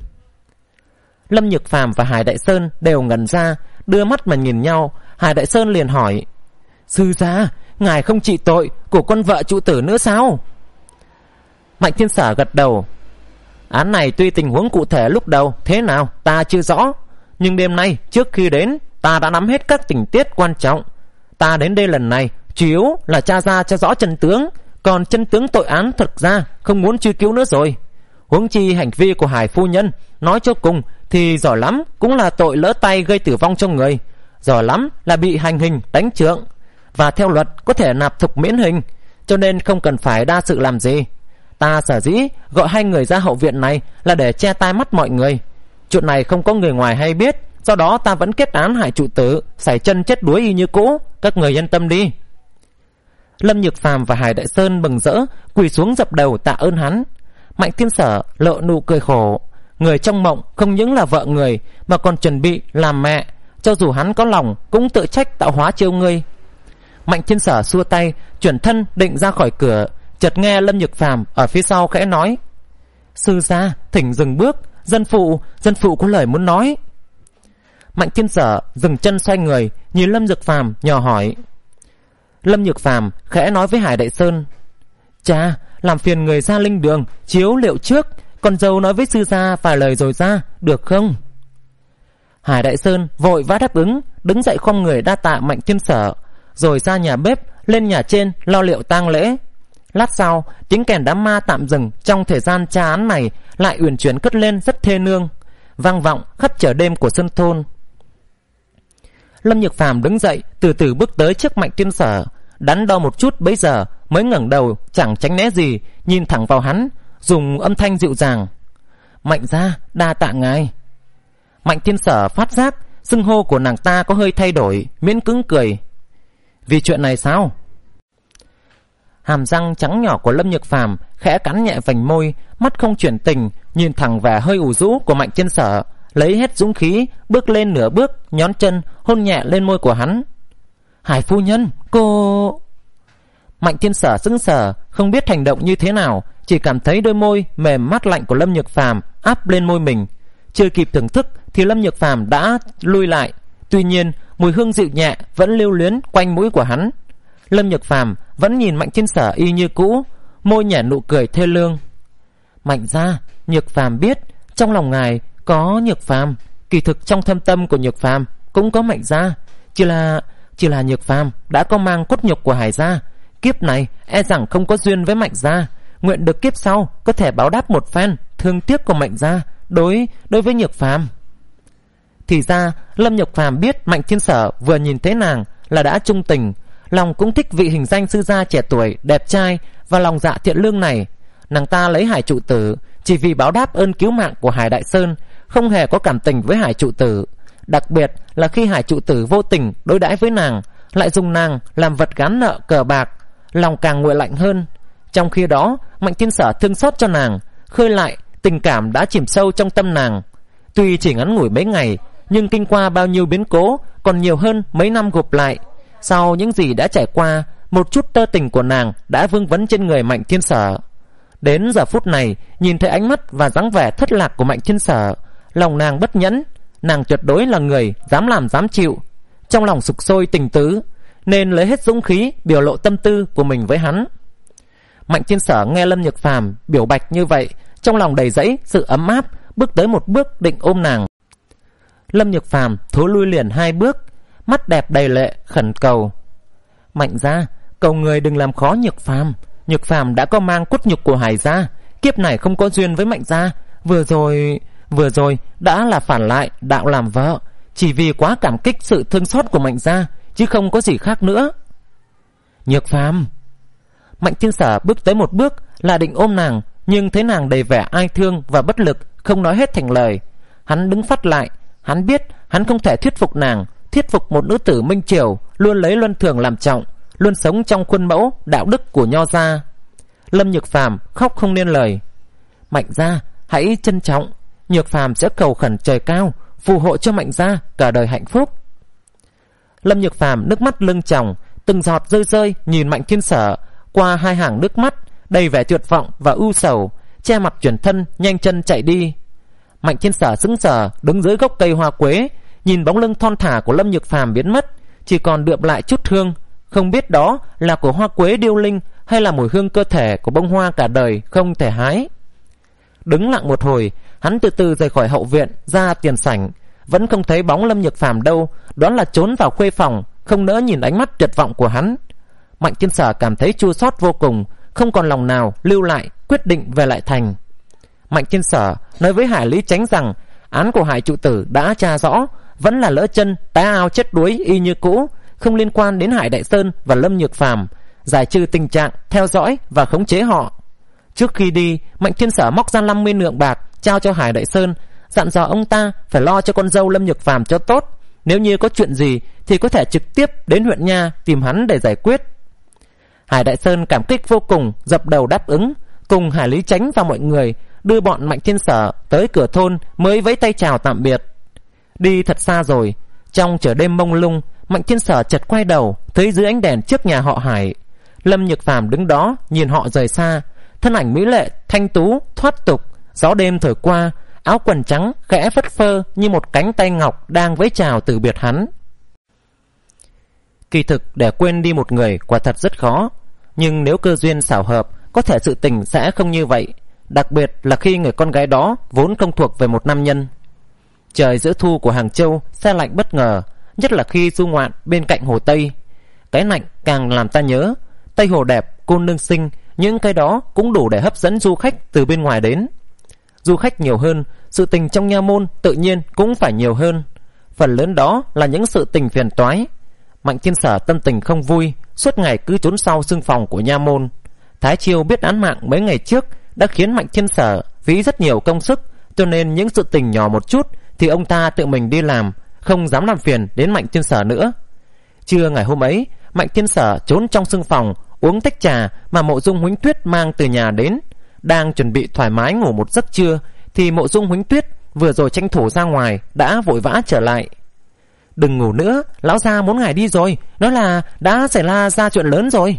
Lâm Nhược Phàm và Hải Đại Sơn đều ngẩn ra, đưa mắt mà nhìn nhau. Hải Đại Sơn liền hỏi: Sư gia, ngài không trị tội của con vợ trụ tử nữa sao? Mạnh Thiên Sở gật đầu: Án này tuy tình huống cụ thể lúc đầu thế nào ta chưa rõ, nhưng đêm nay trước khi đến ta đã nắm hết các tình tiết quan trọng. Ta đến đây lần này chủ yếu là tra ra cho rõ chân tướng, còn chân tướng tội án thực ra không muốn truy cứu nữa rồi. Huống chi hành vi của Hải phu nhân nói cho cùng thì giỏi lắm cũng là tội lỡ tay gây tử vong cho người, giỏi lắm là bị hành hình đánh trượng, và theo luật có thể nạp thục miễn hình, cho nên không cần phải đa sự làm gì. Ta sở dĩ gọi hai người ra hậu viện này là để che tai mắt mọi người. Chuyện này không có người ngoài hay biết, do đó ta vẫn kết án Hải trụ tử sảy chân chết đuối y như cũ. Các người yên tâm đi. Lâm Nhược Phàm và Hải Đại Sơn mừng rỡ quỳ xuống dập đầu tạ ơn hắn. Mạnh Thiên Sở lộ nụ cười khổ. Người trong mộng không những là vợ người mà còn chuẩn bị làm mẹ, cho dù hắn có lòng cũng tự trách tạo hóa trêu ngươi. Mạnh Thiên Sở xua tay chuyển thân định ra khỏi cửa, chợt nghe Lâm Nhược Phàm ở phía sau khẽ nói: Sư gia, thỉnh dừng bước, dân phụ dân phụ có lời muốn nói. Mạnh Thiên Sở dừng chân xoay người nhìn Lâm Nhược Phàm nhỏ hỏi. Lâm Nhược Phàm khẽ nói với Hải Đại Sơn: Cha, làm phiền người ra linh đường chiếu liệu trước, con dâu nói với sư gia vài lời rồi ra, được không? Hải Đại Sơn vội vã đáp ứng, đứng dậy khom người đa tạ Mạnh Thiên Sở, rồi ra nhà bếp lên nhà trên lo liệu tang lễ. Lát sau, tiếng kèn đám ma tạm dừng trong thời gian tra án này lại uyển chuyển cất lên rất thê nương, vang vọng khắp chợ đêm của sân thôn. Lâm Nhược Phàm đứng dậy từ từ bước tới trước Mạnh Thiên Sở, đắn đo một chút bấy giờ mới ngẩng đầu chẳng tránh né gì, nhìn thẳng vào hắn, dùng âm thanh dịu dàng: Mạnh gia, đa tạ ngài. Mạnh Thiên Sở phát giác xưng hô của nàng ta có hơi thay đổi, miễn cưỡng cười: Vì chuyện này sao? Hàm răng trắng nhỏ của Lâm Nhược Phàm khẽ cắn nhẹ vành môi, mắt không chuyển tình, nhìn thẳng vẻ hơi ủ rũ của Mạnh Thiên Sở, lấy hết dũng khí bước lên nửa bước, nhón chân hôn nhẹ lên môi của hắn. Hải phu nhân, cô... Mạnh Thiên Sở sững sờ, không biết hành động như thế nào, chỉ cảm thấy đôi môi mềm mát lạnh của Lâm Nhược Phàm áp lên môi mình. Chưa kịp thưởng thức thì Lâm Nhược Phàm đã lui lại. Tuy nhiên mùi hương dịu nhẹ vẫn lưu luyến quanh mũi của hắn. Lâm Nhược Phàm vẫn nhìn Mạnh Thiên Sở y như cũ, môi nhả nụ cười thê lương. Mạnh gia, Nhược Phàm biết trong lòng ngài có Nhược Phàm, kỳ thực trong thâm tâm của Nhược Phàm cũng có Mạnh gia, chỉ là chỉ là Nhược Phàm đã có mang cốt nhục của Hải gia, kiếp này e rằng không có duyên với Mạnh gia, nguyện được kiếp sau có thể báo đáp một phen thương tiếc của Mạnh gia đối đối với Nhược Phàm. Thì ra Lâm Nhược Phàm biết Mạnh Thiên Sở vừa nhìn thấy nàng là đã trung tình, lòng cũng thích vị hình danh sư gia trẻ tuổi đẹp trai và lòng dạ thiện lương này. Nàng ta lấy Hải trụ tử chỉ vì báo đáp ơn cứu mạng của Hải Đại Sơn, không hề có cảm tình với Hải trụ tử. Đặc biệt là khi Hải trụ tử vô tình đối đãi với nàng, lại dùng nàng làm vật gán nợ cờ bạc, lòng càng nguội lạnh hơn. Trong khi đó Mạnh Thiên Sở thương xót cho nàng, khơi lại tình cảm đã chìm sâu trong tâm nàng. Tuy chỉ ngắn ngủi mấy ngày, nhưng kinh qua bao nhiêu biến cố, còn nhiều hơn mấy năm gộp lại. Sau những gì đã trải qua, một chút tơ tình của nàng đã vương vấn trên người Mạnh Thiên Sở. Đến giờ phút này, nhìn thấy ánh mắt và dáng vẻ thất lạc của Mạnh Thiên Sở, lòng nàng bất nhẫn. Nàng tuyệt đối là người dám làm dám chịu, trong lòng sục sôi tình tứ, nên lấy hết dũng khí biểu lộ tâm tư của mình với hắn. Mạnh Thiên Sở nghe Lâm Nhược Phàm biểu bạch như vậy, trong lòng đầy dẫy sự ấm áp, bước tới một bước định ôm nàng. Lâm Nhược Phàm thối lui liền hai bước, mắt đẹp đầy lệ khẩn cầu: Mạnh gia, cầu người đừng làm khó Nhược Phàm. Nhược Phàm đã có mang cốt nhục của Hải gia, kiếp này không có duyên với Mạnh gia. Vừa rồi vừa rồi đã là phản lại đạo làm vợ, chỉ vì quá cảm kích sự thương xót của Mạnh gia, chứ không có gì khác nữa. Nhược Phàm. Mạnh Thiên Sở bước tới một bước là định ôm nàng, nhưng thấy nàng đầy vẻ ai thương và bất lực, không nói hết thành lời. Hắn đứng phắt lại. Hắn biết hắn không thể thuyết phục nàng, thuyết phục một nữ tử minh triều luôn lấy luân thường làm trọng, luôn sống trong khuôn mẫu đạo đức của nho gia. Lâm Nhược Phàm khóc không nên lời. Mạnh gia, hãy trân trọng. Nhược Phàm sẽ cầu khẩn trời cao phù hộ cho Mạnh gia cả đời hạnh phúc. Lâm Nhược Phàm nước mắt lưng tròng, từng giọt rơi rơi nhìn Mạnh Thiên Sở, qua hai hàng nước mắt đầy vẻ tuyệt vọng và ưu sầu, che mặt chuyển thân nhanh chân chạy đi. Mạnh Thiên Sở sững sờ đứng dưới gốc cây hoa quế, nhìn bóng lưng thon thả của Lâm Nhược Phàm biến mất, chỉ còn đượm lại chút hương, không biết đó là của hoa quế điêu linh hay là mùi hương cơ thể của bông hoa cả đời không thể hái. Đứng lặng một hồi, hắn từ từ rời khỏi hậu viện ra tiền sảnh, vẫn không thấy bóng Lâm Nhược Phàm đâu, đoán là trốn vào khuê phòng, không nỡ nhìn ánh mắt tuyệt vọng của hắn. Mạnh Thiên Sở cảm thấy chua xót vô cùng, không còn lòng nào lưu lại, quyết định về lại thành. Mạnh Thiên Sở nói với Hải Lý Chánh rằng án của Hải trụ tử đã tra rõ, vẫn là lỡ chân té ao chết đuối y như cũ, không liên quan đến Hải Đại Sơn và Lâm Nhược Phàm, giải trừ tình trạng theo dõi và khống chế họ. Trước khi đi, Mạnh Thiên Sở móc ra năm mươi lượng bạc trao cho Hải Đại Sơn, dặn dò ông ta phải lo cho con dâu Lâm Nhược Phàm cho tốt, nếu như có chuyện gì thì có thể trực tiếp đến huyện nha tìm hắn để giải quyết. Hải Đại Sơn cảm kích vô cùng, dập đầu đáp ứng, cùng Hải Lý Chánh và mọi người đưa bọn Mạnh Thiên Sở tới cửa thôn mới vẫy tay chào tạm biệt. Đi thật xa rồi, trong trời đêm mông lung, Mạnh Thiên Sở chợt quay đầu, thấy dưới ánh đèn trước nhà họ Hải, Lâm Nhược Phàm đứng đó nhìn họ rời xa, thân ảnh mỹ lệ thanh tú thoát tục, gió đêm thổi qua, áo quần trắng khẽ phất phơ như một cánh tay ngọc đang vẫy chào từ biệt hắn. Kỳ thực để quên đi một người quả thật rất khó, nhưng nếu cơ duyên xảo hợp, có thể sự tình sẽ không như vậy, đặc biệt là khi người con gái đó vốn không thuộc về một nam nhân. Trời giữa thu của Hàng Châu se lạnh bất ngờ, nhất là khi du ngoạn bên cạnh hồ Tây. Cái lạnh càng làm ta nhớ Tây Hồ đẹp, cô nương xinh, những cái đó cũng đủ để hấp dẫn du khách từ bên ngoài đến. Du khách nhiều hơn, sự tình trong nha môn tự nhiên cũng phải nhiều hơn, phần lớn đó là những sự tình phiền toái. Mạnh Thiên Sở tâm tình không vui, suốt ngày cứ trốn sau xương phòng của nha môn. Thái Chiêu biết án mạng mấy ngày trước đã khiến Mạnh Thiên Sở phí rất nhiều công sức, cho nên những sự tình nhỏ một chút thì ông ta tự mình đi làm, không dám làm phiền đến Mạnh Thiên Sở nữa. Trưa ngày hôm ấy, Mạnh Thiên Sở trốn trong xương phòng uống tách trà mà Mộ Dung Huỳnh Tuyết mang từ nhà đến, đang chuẩn bị thoải mái ngủ một giấc trưa thì Mộ Dung Huỳnh Tuyết vừa rồi tranh thủ ra ngoài đã vội vã trở lại. Đừng ngủ nữa, lão gia muốn ngài đi rồi, nói là đã xảy ra ra chuyện lớn rồi.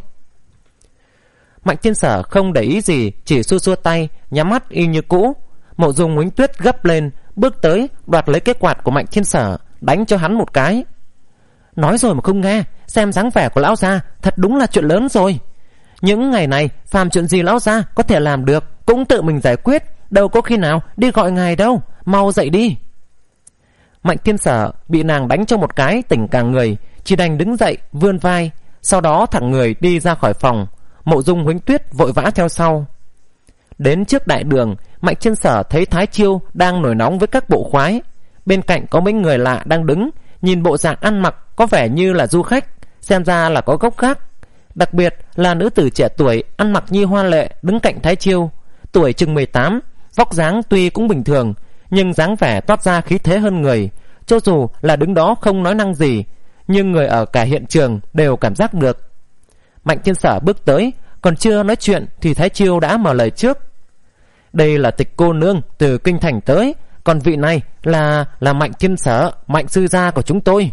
Mạnh Thiên Sở không để ý gì, chỉ xua xua tay, nhắm mắt y như cũ. Mộ Dung Huỳnh Tuyết gấp lên, bước tới đoạt lấy cái quạt của Mạnh Thiên Sở, đánh cho hắn một cái. Nói rồi mà không nghe, xem dáng vẻ của lão gia thật đúng là chuyện lớn rồi. Những ngày này phàm chuyện gì lão gia có thể làm được cũng tự mình giải quyết, đâu có khi nào đi gọi ngài đâu. Mau dậy đi. Mạnh Thiên Sở bị nàng đánh cho một cái tỉnh cả người, chỉ đành đứng dậy vươn vai, sau đó thẳng người đi ra khỏi phòng. Mộ Dung Huỳnh Tuyết vội vã theo sau. Đến trước đại đường, Mạnh Thiên Sở thấy Thái Chiêu đang nổi nóng với các bộ khoái. Bên cạnh có mấy người lạ đang đứng, nhìn bộ dạng ăn mặc có vẻ như là du khách, xem ra là có gốc gác. Đặc biệt là nữ tử trẻ tuổi ăn mặc như hoa lệ đứng cạnh Thái Chiêu, tuổi chừng mười tám, vóc dáng tuy cũng bình thường, nhưng dáng vẻ toát ra khí thế hơn người. Cho dù là đứng đó không nói năng gì, nhưng người ở cả hiện trường đều cảm giác được. Mạnh Thiên Sở bước tới, còn chưa nói chuyện thì Thái Chiêu đã mở lời trước. Đây là Tịch cô nương từ kinh thành tới, còn vị này là là Mạnh Thiên Sở, Mạnh sư gia của chúng tôi.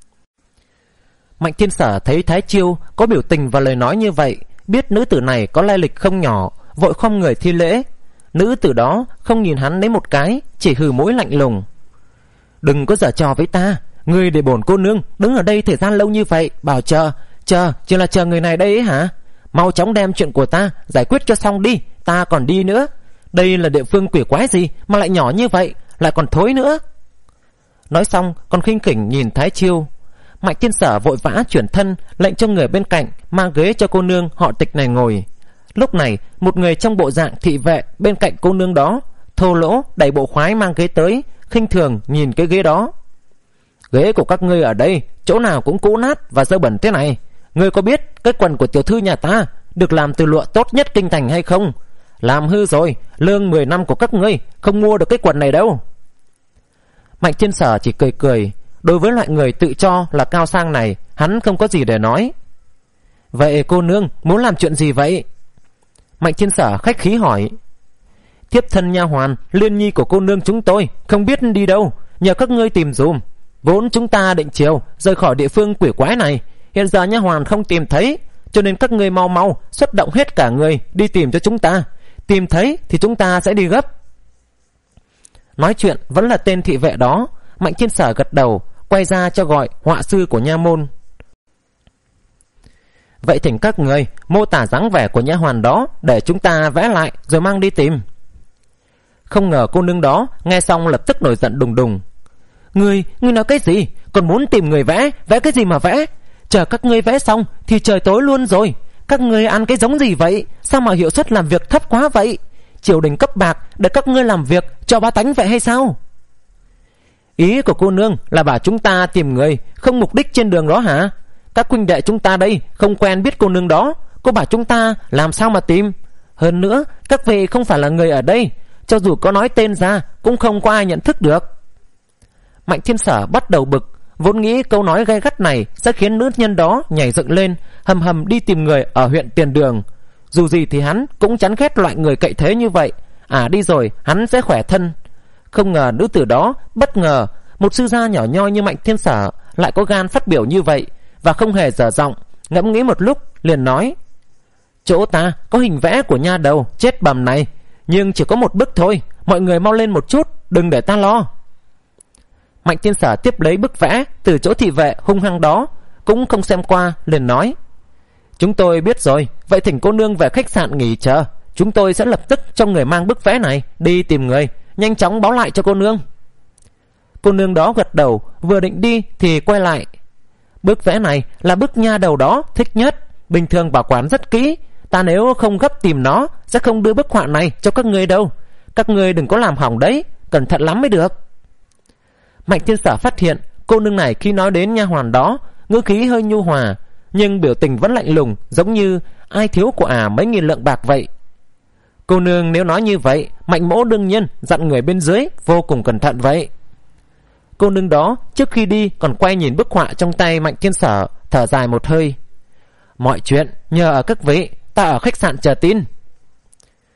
Mạnh Thiên Sở thấy Thái Chiêu có biểu tình và lời nói như vậy, biết nữ tử này có lai lịch không nhỏ, vội khom người thi lễ. Nữ tử đó không nhìn hắn lấy một cái, chỉ hừ mũi lạnh lùng. Đừng có giở trò với ta, ngươi để bổn cô nương đứng ở đây thời gian lâu như vậy, bảo chờ, chờ, chỉ là chờ người này đây ấy hả? Mau chóng đem chuyện của ta giải quyết cho xong đi, ta còn đi nữa. Đây là địa phương quỷ quái gì mà lại nhỏ như vậy, lại còn thối nữa. Nói xong còn khinh khỉnh nhìn Thái Chiêu. Mạnh Thiên Sở vội vã chuyển thân, lệnh cho người bên cạnh mang ghế cho cô nương họ Tịch này ngồi. Lúc này một người trong bộ dạng thị vệ bên cạnh cô nương đó thô lỗ đẩy bộ khoái mang ghế tới, khinh thường nhìn cái ghế đó. Ghế của các ngươi ở đây chỗ nào cũng cũ nát và dơ bẩn thế này. Ngươi có biết cái quần của tiểu thư nhà ta được làm từ lụa tốt nhất kinh thành hay không? Làm hư rồi, lương mười năm của các ngươi không mua được cái quần này đâu. Mạnh Thiên Sở chỉ cười cười. Đối với loại người tự cho là cao sang này, hắn không có gì để nói. Vậy cô nương muốn làm chuyện gì vậy? Mạnh Thiên Sở khách khí hỏi. Thiếp thân nha hoàn Liên Nhi của cô nương chúng tôi không biết đi đâu, nhờ các ngươi tìm dùm. Vốn chúng ta định chiều rời khỏi địa phương quỷ quái này, hiện giờ nha hoàn không tìm thấy, cho nên các ngươi mau mau xuất động hết cả người đi tìm cho chúng ta. Tìm thấy thì chúng ta sẽ đi gấp. Nói chuyện vẫn là tên thị vệ đó. Mạnh Thiên Sở gật đầu, quay ra cho gọi họa sư của nha môn. Vậy thỉnh các người mô tả dáng vẻ của nha hoàn đó để chúng ta vẽ lại rồi mang đi tìm. Không ngờ cô nương đó nghe xong lập tức nổi giận đùng đùng. Ngươi, ngươi nói cái gì? Còn muốn tìm người vẽ? Vẽ cái gì mà vẽ? Chờ các ngươi vẽ xong thì trời tối luôn rồi. Các ngươi ăn cái giống gì vậy? Sao mà hiệu suất làm việc thấp quá vậy? Triều đình cấp bạc để các ngươi làm việc cho bá tánh vậy hay sao? Ý của cô nương là bảo chúng ta tìm người không mục đích trên đường đó hả? Các huynh đệ chúng ta đây không quen biết cô nương đó, cô bảo chúng ta làm sao mà tìm? Hơn nữa các vị không phải là người ở đây, cho dù có nói tên ra cũng không có ai nhận thức được. Mạnh Thiên Sở bắt đầu bực, vốn nghĩ câu nói gay gắt này sẽ khiến nữ nhân đó nhảy dựng lên, hầm hầm đi tìm người ở huyện Tiền Đường. Dù gì thì hắn cũng chán ghét loại người cậy thế như vậy. À đi rồi hắn sẽ khỏe thân. Không ngờ nữ tử đó bất ngờ một sư gia nhỏ nhoi như Mạnh Thiên Sở lại có gan phát biểu như vậy, và không hề dở giọng, ngẫm nghĩ một lúc liền nói: chỗ ta có hình vẽ của nha đầu chết bầm này, nhưng chỉ có một bức thôi, mọi người mau lên một chút, đừng để ta lo. Mạnh Thiên Sở tiếp lấy bức vẽ từ chỗ thị vệ hung hăng đó, cũng không xem qua, liền nói: chúng tôi biết rồi, vậy thỉnh cô nương về khách sạn nghỉ chờ, chúng tôi sẽ lập tức cho người mang bức vẽ này đi tìm người, nhanh chóng báo lại cho cô nương. Cô nương đó gật đầu, vừa định đi thì quay lại. Bức vẽ này là bức nha đầu đó thích nhất, bình thường bảo quản rất kỹ, ta nếu không gấp tìm nó sẽ không đưa bức họa này cho các ngươi đâu. Các ngươi đừng có làm hỏng đấy, cẩn thận lắm mới được. Mạnh Thiên Sở phát hiện cô nương này khi nói đến nha hoàn đó ngữ khí hơi nhu hòa, nhưng biểu tình vẫn lạnh lùng, giống như ai thiếu của ả mấy nghìn lượng bạc vậy. Cô nương nếu nói như vậy, Mạnh mỗ đương nhiên dặn người bên dưới vô cùng cẩn thận vậy. Cô nương đó trước khi đi còn quay nhìn bức họa trong tay Mạnh Thiên Sở, thở dài một hơi. Mọi chuyện nhờ ở các vị, ta ở khách sạn chờ tin.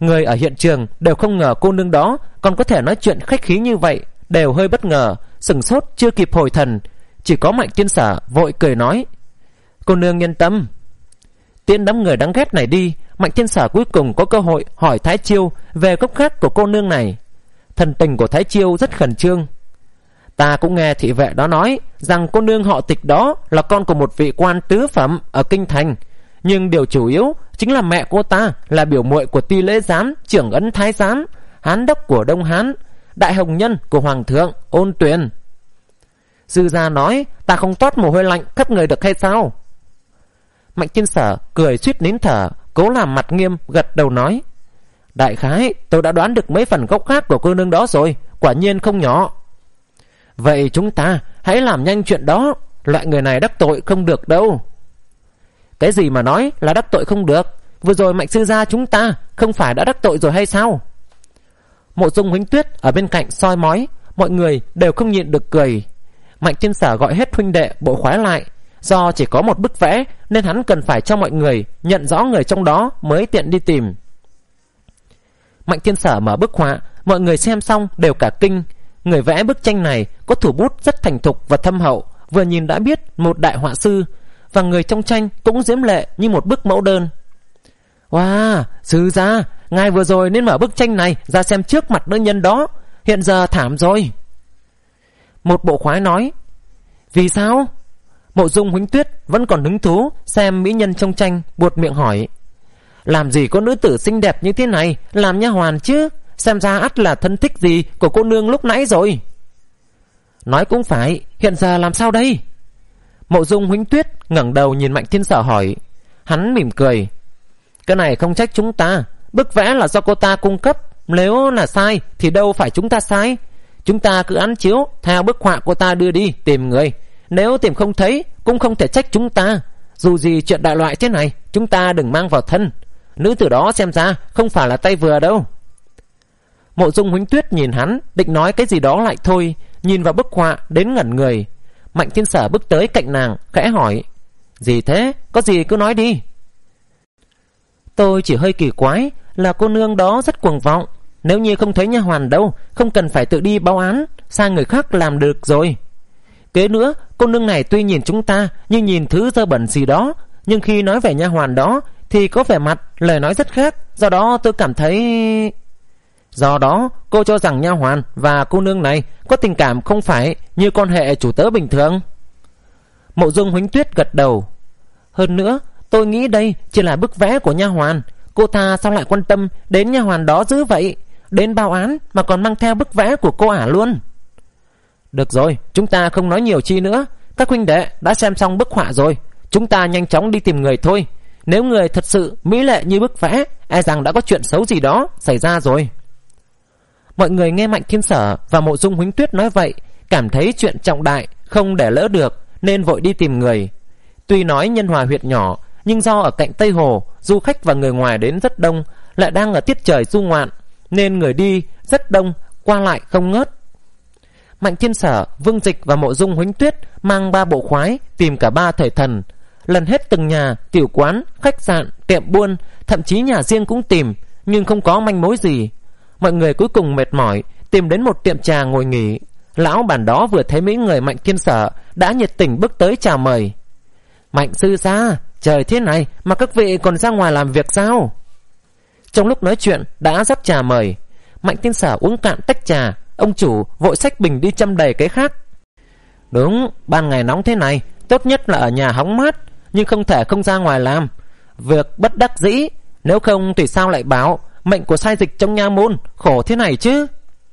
Người ở hiện trường đều không ngờ cô nương đó còn có thể nói chuyện khách khí như vậy, đều hơi bất ngờ, sửng sốt chưa kịp hồi thần. Chỉ có Mạnh Thiên Sở vội cười nói: "Cô nương yên tâm." Tiễn đám người đáng ghét này đi, Mạnh Thiên Sở cuối cùng có cơ hội hỏi Thái Chiêu về gốc gác của cô nương này. Thần tình của Thái Chiêu rất khẩn trương. "Ta cũng nghe thị vệ đó nói rằng cô nương họ Tịch đó là con của một vị quan tứ phẩm ở kinh thành, nhưng điều chủ yếu chính là mẹ cô ta là biểu muội của Ti Lễ Giám, trưởng ấn Thái Giám, Hán đốc của Đông Hán, đại hồng nhân của Hoàng thượng Ôn Tuyền." Dư gia nói ta không toát mồ hôi lạnh khắp người được hay sao? Mạnh Thiên Sở cười suýt nín thở, cố làm mặt nghiêm, gật đầu nói: "Đại khái tôi đã đoán được mấy phần gốc gác của cô nương đó rồi, quả nhiên không nhỏ." "Vậy chúng ta hãy làm nhanh chuyện đó, loại người này đắc tội không được đâu." "Cái gì mà nói là đắc tội không được? Vừa rồi Mạnh sư gia chúng ta không phải đã đắc tội rồi hay sao?" Mộ Dung Huỳnh Tuyết ở bên cạnh soi mói, mọi người đều không nhịn được cười. Mạnh Thiên Sở gọi hết huynh đệ bộ khoái lại. Do chỉ có một bức vẽ nên hắn cần phải cho mọi người nhận rõ người trong đó mới tiện đi tìm. Mạnh Thiên Sở mở bức họa, mọi người xem xong đều cả kinh. Người vẽ bức tranh này có thủ bút rất thành thục và thâm hậu, vừa nhìn đã biết một đại họa sư, và người trong tranh cũng diễm lệ như một bức mẫu đơn. "Wow, sư gia, ngài vừa rồi nên mở bức tranh này ra xem trước mặt nữ nhân đó, hiện giờ thảm rồi." Một bộ khoái nói. "Vì sao?" Mộ Dung Huỳnh Tuyết vẫn còn hứng thú xem mỹ nhân trong tranh, buột miệng hỏi: "Làm gì có nữ tử xinh đẹp như thế này làm nha hoàn chứ? Xem ra ắt là thân thích gì của cô nương lúc nãy rồi." "Nói cũng phải, hiện giờ làm sao đây?" Mộ Dung Huỳnh Tuyết ngẩng đầu nhìn Mạnh Thiên Sở hỏi. Hắn mỉm cười: "Cái này không trách chúng ta, bức vẽ là do cô ta cung cấp, nếu là sai thì đâu phải chúng ta sai. Chúng ta cứ ăn chiếu theo bức họa cô ta đưa đi tìm người, nếu tìm không thấy cũng không thể trách chúng ta. Dù gì chuyện đại loại thế này chúng ta đừng mang vào thân. Nữ tử đó xem ra không phải là tay vừa đâu." Mộ Dung Huỳnh Tuyết nhìn hắn, định nói cái gì đó lại thôi, nhìn vào bức họa đến ngẩn người. Mạnh Thiên Sở bước tới cạnh nàng, khẽ hỏi: "Gì thế? Có gì cứ nói đi." "Tôi chỉ hơi kỳ quái là cô nương đó rất cuồng vọng. Nếu như không thấy nha hoàn đâu, không cần phải tự đi báo án, sai người khác làm được rồi. Kế nữa, cô nương này tuy nhìn chúng ta như nhìn thứ dơ bẩn gì đó, nhưng khi nói về nha hoàn đó thì có vẻ mặt, lời nói rất khác. Do đó tôi cảm thấy... Do đó cô cho rằng nha hoàn và cô nương này có tình cảm không phải như quan hệ chủ tớ bình thường." Mộ Dung Huỳnh Tuyết gật đầu. "Hơn nữa tôi nghĩ đây chỉ là bức vẽ của nha hoàn. Cô ta sao lại quan tâm đến nha hoàn đó dữ vậy? Đến báo án mà còn mang theo bức vẽ của cô ả luôn." "Được rồi, chúng ta không nói nhiều chi nữa. Các huynh đệ đã xem xong bức họa rồi, chúng ta nhanh chóng đi tìm người thôi. Nếu người thật sự mỹ lệ như bức vẽ, e rằng đã có chuyện xấu gì đó xảy ra rồi." Mọi người nghe Mạnh Thiên Sở và Mộ Dung Huỳnh Tuyết nói vậy, cảm thấy chuyện trọng đại không để lỡ được, nên vội đi tìm người. Tuy nói Nhân Hòa huyện nhỏ, nhưng do ở cạnh Tây Hồ, du khách và người ngoài đến rất đông, lại đang ở tiết trời du ngoạn, nên người đi rất đông, qua lại không ngớt. Mạnh Thiên Sở, Vương Dịch và Mộ Dung Huỳnh Tuyết mang ba bộ khoái tìm cả ba thời thần, lần hết từng nhà, tiểu quán, khách sạn, tiệm buôn, thậm chí nhà riêng cũng tìm, nhưng không có manh mối gì. Mọi người cuối cùng mệt mỏi, tìm đến một tiệm trà ngồi nghỉ. Lão bản đó vừa thấy mấy người Mạnh Thiên Sở đã nhiệt tình bước tới chào mời. "Mạnh sư gia, trời thế này mà các vị còn ra ngoài làm việc sao?" Trong lúc nói chuyện đã rót trà mời. Mạnh Thiên Sở uống cạn tách trà, ông chủ vội xách bình đi châm đầy cái khác. "Đúng, ban ngày nóng thế này tốt nhất là ở nhà hóng mát, nhưng không thể không ra ngoài làm. Việc bất đắc dĩ, nếu không thì sao lại bảo mệnh của sai dịch trong nha môn khổ thế này chứ."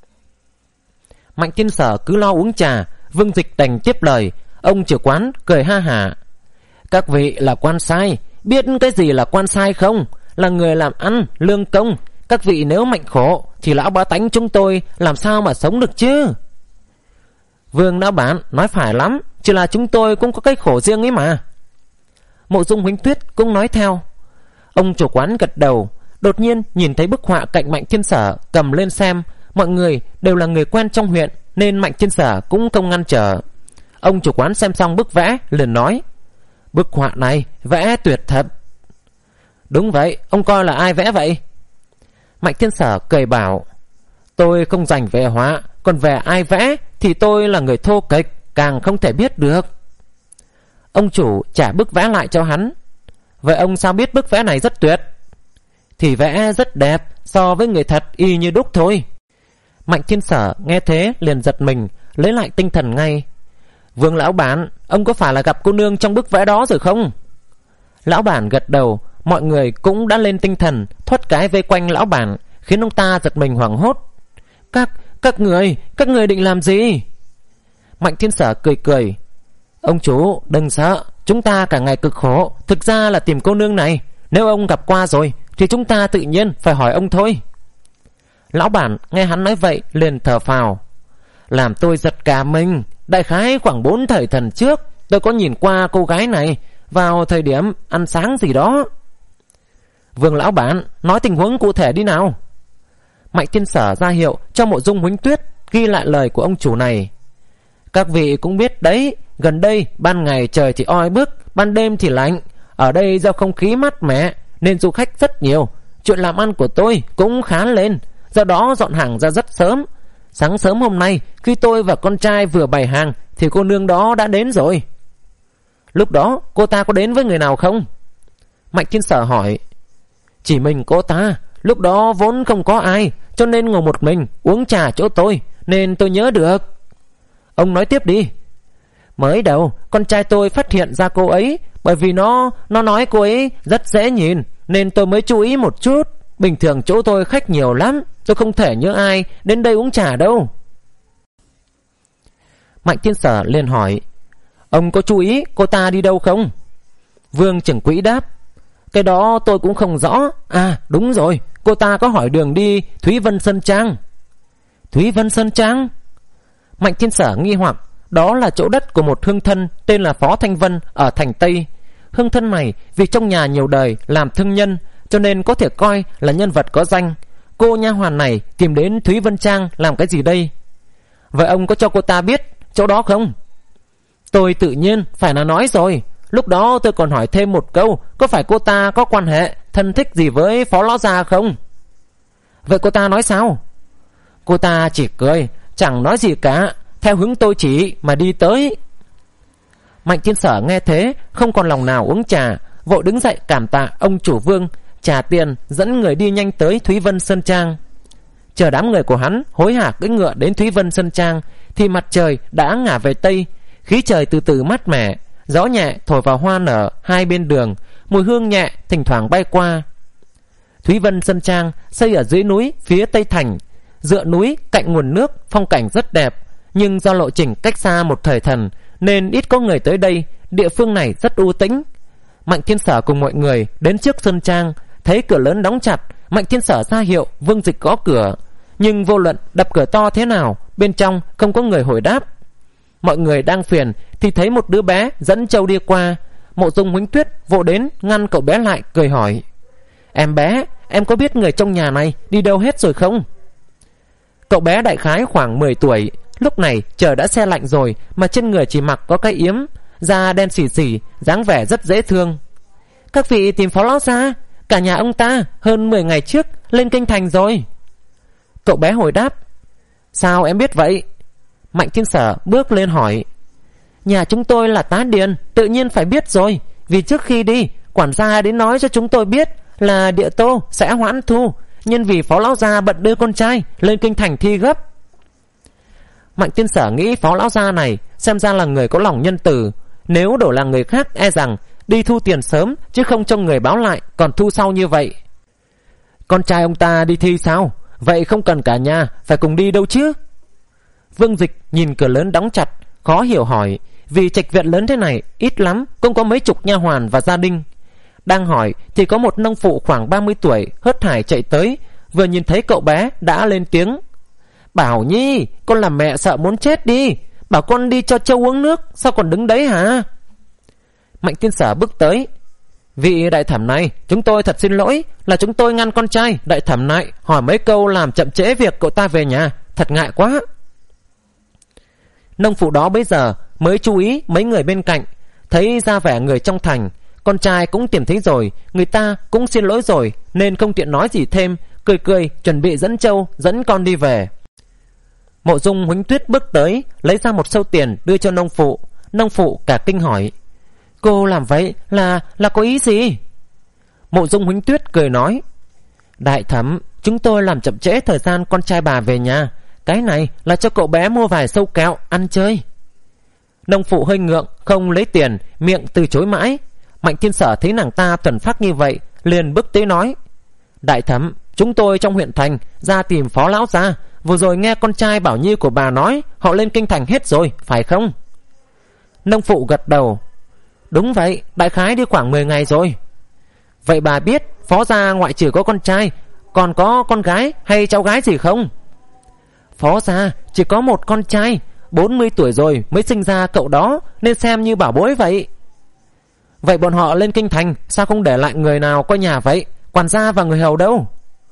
Mạnh Thiên Sở cứ lo uống trà, Vương Dịch đành tiếp lời. Ông chủ quán cười ha hả: "Các vị là quan sai, biết cái gì là quan sai không? Là người làm ăn, lương công. Các vị nếu mạnh khổ thì lão bá tánh chúng tôi làm sao mà sống được chứ?" "Vương lão bản nói phải lắm, chỉ là chúng tôi cũng có cái khổ riêng ấy mà." Mộ Dung Huỳnh Tuyết cũng nói theo. Ông chủ quán gật đầu. Đột nhiên nhìn thấy bức họa cạnh Mạnh Thiên Sở, cầm lên xem. Mọi người đều là người quen trong huyện, nên Mạnh Thiên Sở cũng không ngăn trở. Ông chủ quán xem xong bức vẽ liền nói: "Bức họa này vẽ tuyệt thật." "Đúng vậy, ông coi là ai vẽ vậy?" Mạnh Thiên Sở cười bảo: tôi không dành về họa, còn về ai vẽ thì tôi là người thô kệch, càng không thể biết được. Ông chủ trả bức vẽ lại cho hắn. Vậy ông sao biết bức vẽ này rất tuyệt? Thì vẽ rất đẹp, so với người thật y như đúc thôi. Mạnh Thiên Sở nghe thế liền giật mình, lấy lại tinh thần ngay. Vương lão bản, ông có phải là gặp cô nương trong bức vẽ đó rồi không? Lão bản gật đầu. Mọi người cũng đã lên tinh thần, thoát cái vây quanh lão bản, khiến ông ta giật mình hoảng hốt. Các, các người, các người định làm gì? Mạnh Thiên Sở cười cười: ông chủ đừng sợ, chúng ta cả ngày cực khổ, thực ra là tìm cô nương này. Nếu ông gặp qua rồi thì chúng ta tự nhiên phải hỏi ông thôi. Lão bản nghe hắn nói vậy liền thở phào: làm tôi giật cả mình. Đại khái khoảng bốn thời thần trước, tôi có nhìn qua cô gái này vào thời điểm ăn sáng gì đó. Vương lão bản, nói tình huống cụ thể đi nào. Mạnh Thiên Sở ra hiệu cho Mộ Dung Huỳnh Tuyết ghi lại lời của ông chủ này. Các vị cũng biết đấy, gần đây ban ngày trời thì oi bức, ban đêm thì lạnh. Ở đây do không khí mát mẻ nên du khách rất nhiều. Chuyện làm ăn của tôi cũng khá lên, do đó dọn hàng ra rất sớm. Sáng sớm hôm nay, khi tôi và con trai vừa bày hàng thì cô nương đó đã đến rồi. Lúc đó cô ta có đến với người nào không? Mạnh Thiên Sở hỏi. Chỉ mình cô ta. Lúc đó vốn không có ai, cho nên ngồi một mình uống trà chỗ tôi, nên tôi nhớ được. Ông nói tiếp đi. Mới đầu con trai tôi phát hiện ra cô ấy, bởi vì nó Nó nói cô ấy rất dễ nhìn, nên tôi mới chú ý một chút. Bình thường chỗ tôi khách nhiều lắm, tôi không thể nhớ ai đến đây uống trà đâu. Mạnh Thiên Sở liền hỏi. Ông có chú ý cô ta đi đâu không? Vương trưởng quỹ đáp. Cái đó tôi cũng không rõ. À đúng rồi, cô ta có hỏi đường đi Thúy Vân Sơn Trang. Thúy Vân Sơn Trang? Mạnh Thiên Sở nghi hoặc. Đó là chỗ đất của một hương thân tên là Phó Thanh Vân ở thành Tây. Hương thân này vì trong nhà nhiều đời làm thương nhân, cho nên có thể coi là nhân vật có danh. Cô nha hoàn này tìm đến Thúy Vân Trang làm cái gì đây? Vậy ông có cho cô ta biết chỗ đó không? Tôi tự nhiên phải là nói rồi. Lúc đó tôi còn hỏi thêm một câu, có phải cô ta có quan hệ thân thích gì với Phó Lão Gia không? Vậy cô ta nói sao? Cô ta chỉ cười, chẳng nói gì cả, theo hướng tôi chỉ mà đi tới. Mạnh Thiên Sở nghe thế không còn lòng nào uống trà, vội đứng dậy cảm tạ ông chủ Vương, trả tiền dẫn người đi nhanh tới Thúy Vân Sơn Trang. Chờ đám người của hắn hối hả cưỡi ngựa đến Thúy Vân Sơn Trang thì mặt trời đã ngả về Tây, khí trời từ từ mát mẻ, gió nhẹ thổi vào hoa nở hai bên đường, mùi hương nhẹ thỉnh thoảng bay qua. Thúy Vân Sơn Trang xây ở dưới núi phía Tây thành, dựa núi cạnh nguồn nước, phong cảnh rất đẹp, nhưng do lộ trình cách xa một thời thần nên ít có người tới đây. Địa phương này rất u tĩnh. Mạnh Thiên Sở cùng mọi người đến trước sơn trang, thấy cửa lớn đóng chặt. Mạnh Thiên Sở ra hiệu Vương Dịch gõ cửa, nhưng vô luận đập cửa to thế nào, bên trong không có người hồi đáp. Mọi người đang phiền thì thấy một đứa bé dẫn trâu đi qua. Mộ Dung Huỳnh Tuyết vội đến ngăn cậu bé lại, cười hỏi. Em bé, em có biết người trong nhà này đi đâu hết rồi không? Cậu bé đại khái khoảng mười tuổi. Lúc này trời đã se lạnh rồi, mà trên người chỉ mặc có cái yếm, da đen xỉ xỉ, dáng vẻ rất dễ thương. Các vị tìm Phó Lão Gia, cả nhà ông ta hơn mười ngày trước lên kinh thành rồi. Cậu bé hồi đáp. Sao em biết vậy? Mạnh Thiên Sở bước lên hỏi. Nhà chúng tôi là tá điền, tự nhiên phải biết rồi. Vì trước khi đi, quản gia đến nói cho chúng tôi biết là địa tô sẽ hoãn thu, nhưng vì Phó Lão Gia bận đưa con trai lên kinh thành thi gấp. Mạnh Thiên Sở nghĩ Phó Lão Gia này xem ra là người có lòng nhân từ. Nếu đổi là người khác e rằng đi thu tiền sớm, chứ không cho người báo lại còn thu sau như vậy. Con trai ông ta đi thi sao? Vậy không cần cả nhà phải cùng đi đâu chứ? Vương Dịch nhìn cửa lớn đóng chặt, khó hiểu hỏi. Vì trạch viện lớn thế này, ít lắm cũng có mấy chục nha hoàn và gia đình. Đang hỏi thì có một nông phụ khoảng ba mươi tuổi hớt hải chạy tới, vừa nhìn thấy cậu bé đã lên tiếng. Bảo Nhi, con làm mẹ sợ muốn chết đi. Bảo con đi cho trâu uống nước, sao còn đứng đấy hả? Mạnh Thiên Sở bước tới. Vị đại thẩm này, chúng tôi thật xin lỗi, là chúng tôi ngăn con trai đại thẩm này hỏi mấy câu làm chậm trễ việc cậu ta về nhà, thật ngại quá. Nông phụ đó bây giờ mới chú ý mấy người bên cạnh, thấy ra vẻ người trong thành, con trai cũng tìm thấy rồi, người ta cũng xin lỗi rồi, nên không tiện nói gì thêm, cười cười chuẩn bị dẫn Châu dẫn con đi về. Mộ Dung Huỳnh Tuyết bước tới, lấy ra một sâu tiền đưa cho nông phụ. Nông phụ cả kinh hỏi: cô làm vậy là là có ý gì? Mộ Dung Huỳnh Tuyết cười nói: đại thẩm, chúng tôi làm chậm trễ thời gian con trai bà về nhà, cái này là cho cậu bé mua vài sâu kẹo ăn chơi. Nông phụ hơi ngượng, không lấy tiền, miệng từ chối mãi. Mạnh Thiên Sở thấy nàng ta thuần phác như vậy, liền bước tới nói: đại thẩm, chúng tôi trong huyện thành ra tìm Phó lão gia, vừa rồi nghe con trai Bảo Nhi của bà nói họ lên kinh thành hết rồi, phải không? Nông phụ gật đầu: đúng vậy, đại khái đi khoảng mười ngày rồi. Vậy bà biết Phó gia ngoại trừ có con trai, còn có con gái hay cháu gái gì không? Phó gia chỉ có một con trai, bốn mươi tuổi rồi mới sinh ra cậu đó, nên xem như bảo bối vậy. Vậy bọn họ lên kinh thành sao không để lại người nào coi nhà vậy? Quản gia và người hầu đâu?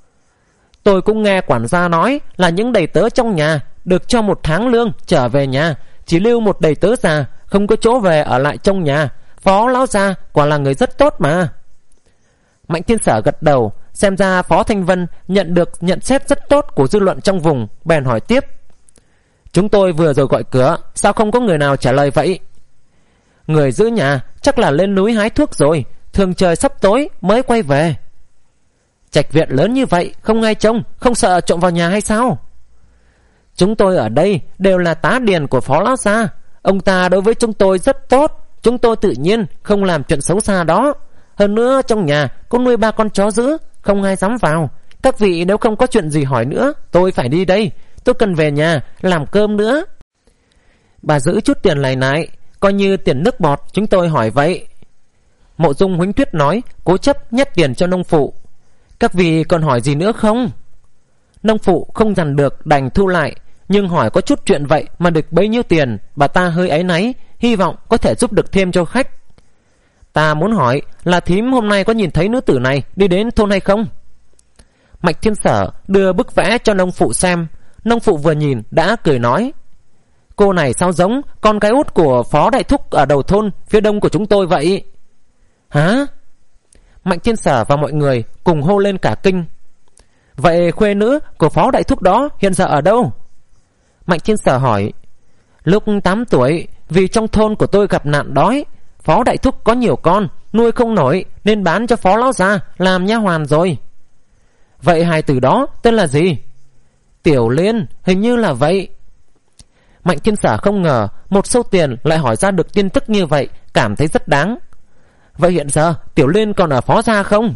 Tôi cũng nghe quản gia nói là những đầy tớ trong nhà được cho một tháng lương trở về nhà, chỉ lưu một đầy tớ già, không có chỗ về ở lại trong nhà. Phó lão gia quả là người rất tốt mà. Mạnh Thiên Sở gật đầu, xem ra Phó Thanh Vân nhận được nhận xét rất tốt của dư luận trong vùng, bèn hỏi tiếp: chúng tôi vừa rồi gọi cửa, sao không có người nào trả lời vậy? Người giữ nhà chắc là lên núi hái thuốc rồi, thường trời sắp tối mới quay về. Trạch viện lớn như vậy không ai trông, không sợ trộm vào nhà hay sao? Chúng tôi ở đây đều là tá điền của Phó lão gia, ông ta đối với chúng tôi rất tốt, chúng tôi tự nhiên không làm chuyện xấu xa đó. Hơn nữa trong nhà có nuôi ba con chó dữ, không ai dám vào. Các vị nếu không có chuyện gì hỏi nữa, tôi phải đi đây, tôi cần về nhà làm cơm nữa. Bà giữ chút tiền này lại, coi như tiền nước bọt chúng tôi hỏi vậy. Mộ Dung Huỳnh Tuyết nói, cố chấp nhét tiền cho nông phụ. Các vị còn hỏi gì nữa không? Nông phụ không dằn được đành thu lại, nhưng hỏi có chút chuyện vậy mà được bấy nhiêu tiền, bà ta hơi áy náy, hy vọng có thể giúp được thêm cho khách. Ta muốn hỏi là thím hôm nay có nhìn thấy nữ tử này đi đến thôn hay không? Mạnh Thiên Sở đưa bức vẽ cho nông phụ xem. Nông phụ vừa nhìn đã cười nói: cô này sao giống con gái út của Phó đại thúc ở đầu thôn phía đông của chúng tôi vậy? Hả? Mạnh Thiên Sở và mọi người cùng hô lên cả kinh. Vậy khuê nữ của Phó đại thúc đó hiện giờ ở đâu? Mạnh Thiên Sở hỏi: lúc tám tuổi, vì trong thôn của tôi gặp nạn đói, Phó đại thúc có nhiều con, nuôi không nổi nên bán cho Phó lão gia làm nha hoàn rồi. Vậy hài tử đó tên là gì? Tiểu Liên, hình như là vậy. Mạnh Thiên Sở không ngờ một sâu tiền lại hỏi ra được tin tức như vậy, cảm thấy rất đáng. Vậy hiện giờ Tiểu Liên còn ở Phó gia không?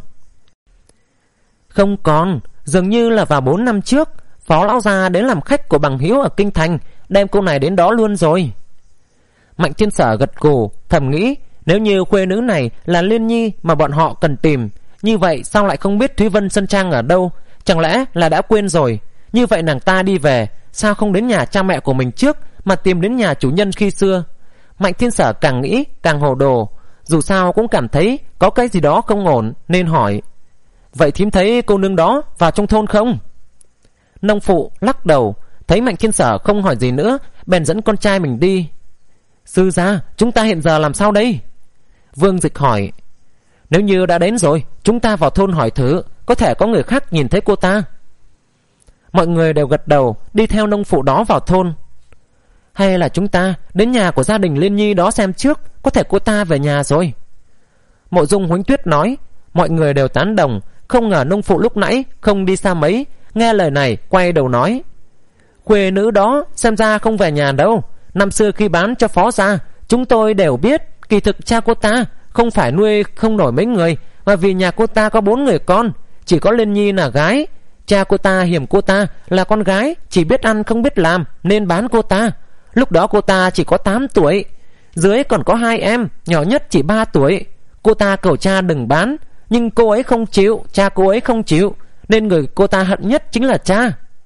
Không còn, dường như là vào bốn năm trước Phó lão gia đến làm khách của bằng hữu ở kinh thành, đem cô này đến đó luôn rồi. Mạnh Thiên Sở gật gù, thầm nghĩ nếu như khuê nữ này là Liên Nhi mà bọn họ cần tìm, như vậy sao lại không biết Thúy Vân Sơn Trang ở đâu? Chẳng lẽ là đã quên rồi? Như vậy nàng ta đi về, sao không đến nhà cha mẹ của mình trước mà tìm đến nhà chủ nhân khi xưa? Mạnh Thiên Sở càng nghĩ càng hồ đồ, dù sao cũng cảm thấy có cái gì đó không ổn nên hỏi: vậy thím thấy cô nương đó vào trong thôn không? Nông phụ lắc đầu, thấy Mạnh Thiên Sở không hỏi gì nữa, bèn dẫn con trai mình đi. Sư gia, chúng ta hiện giờ làm sao đây? Vương Dịch hỏi: nếu như đã đến rồi, chúng ta vào thôn hỏi thử, có thể có người khác nhìn thấy cô ta. Mọi người đều gật đầu, đi theo nông phụ đó vào thôn. Hay là chúng ta đến nhà của gia đình Liên Nhi đó xem trước, có thể cô ta về nhà rồi. Mộ Dung Huỳnh Tuyết nói. Mọi người đều tán đồng, không ngờ nông phụ lúc nãy không đi xa mấy, nghe lời này quay đầu nói: khuê nữ đó xem ra không về nhà đâu. Năm xưa khi bán cho Phó gia, chúng tôi đều biết kỳ thực cha cô ta không phải nuôi không nổi mấy người, mà vì nhà cô ta có bốn người con, chỉ có Liên Nhi là gái. Cha cô ta hiểm cô ta là con gái chỉ biết ăn không biết làm nên bán cô ta. Lúc đó cô ta chỉ có tám tuổi, dưới còn có hai em, nhỏ nhất chỉ ba tuổi. Cô ta cầu cha đừng bán, nhưng cô ấy không chịu, cha cô ấy không chịu, nên người cô ta hận nhất chính là cha.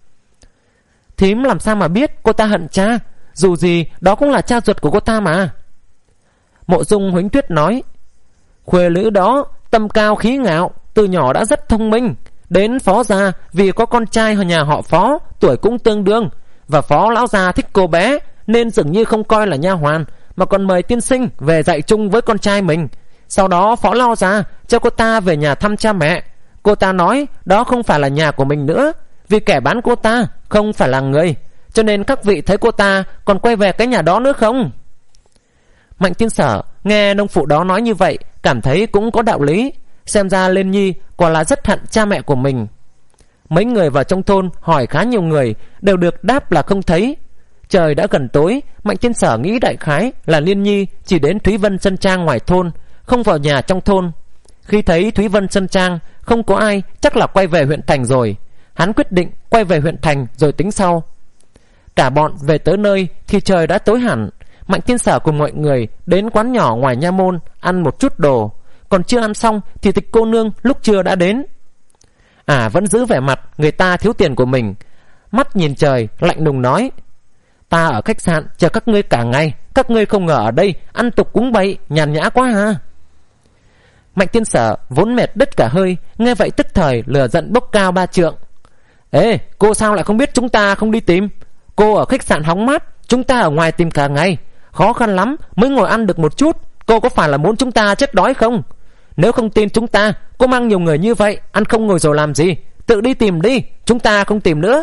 Thím làm sao mà biết cô ta hận cha? Dù gì đó cũng là cha ruột của cô ta mà. Mộ Dung Huỳnh Tuyết nói: khuê nữ đó tâm cao khí ngạo, từ nhỏ đã rất thông minh. Đến Phó gia vì có con trai ở nhà họ Phó, tuổi cũng tương đương, và Phó lão gia thích cô bé nên dường như không coi là nha hoàn, mà còn mời tiên sinh về dạy chung với con trai mình. Sau đó Phó lão gia cho cô ta về nhà thăm cha mẹ. Cô ta nói đó không phải là nhà của mình nữa, vì kẻ bán cô ta không phải là người, cho nên các vị thấy cô ta còn quay về cái nhà đó nữa không? Mạnh Thiên Sở nghe nông phụ đó nói như vậy, cảm thấy cũng có đạo lý. Xem ra Liên Nhi quả là rất hận cha mẹ của mình. Mấy người vào trong thôn hỏi khá nhiều người, đều được đáp là không thấy. Trời đã gần tối, Mạnh Thiên Sở nghĩ đại khái là Liên Nhi chỉ đến Thúy Vân Sơn Trang ngoài thôn, không vào nhà trong thôn. Khi thấy Thúy Vân Sơn Trang không có ai, chắc là quay về huyện thành rồi. Hắn quyết định quay về huyện thành rồi tính sau. Cả bọn về tới nơi thì trời đã tối hẳn. Mạnh Thiên Sở cùng mọi người đến quán nhỏ ngoài nha môn ăn một chút đồ. Còn chưa ăn xong thì Tịch cô nương lúc trưa đã đến. À, vẫn giữ vẻ mặt người ta thiếu tiền của mình, mắt nhìn trời lạnh lùng nói: ta ở khách sạn chờ các ngươi cả ngày, các ngươi không ngờ ở đây ăn tục cúng bậy, nhàn nhã quá ha. Mạnh Thiên Sở vốn mệt đứt cả hơi, nghe vậy tức thời lửa giận bốc cao ba trượng. Ê, cô sao lại không biết chúng ta không đi tìm? Cô ở khách sạn hóng mát, chúng ta ở ngoài tìm cả ngày, khó khăn lắm mới ngồi ăn được một chút. Cô có phải là muốn chúng ta chết đói không? Nếu không tin chúng ta, cô mang nhiều người như vậy, ăn không ngồi rồi làm gì? Tự đi tìm đi, chúng ta không tìm nữa.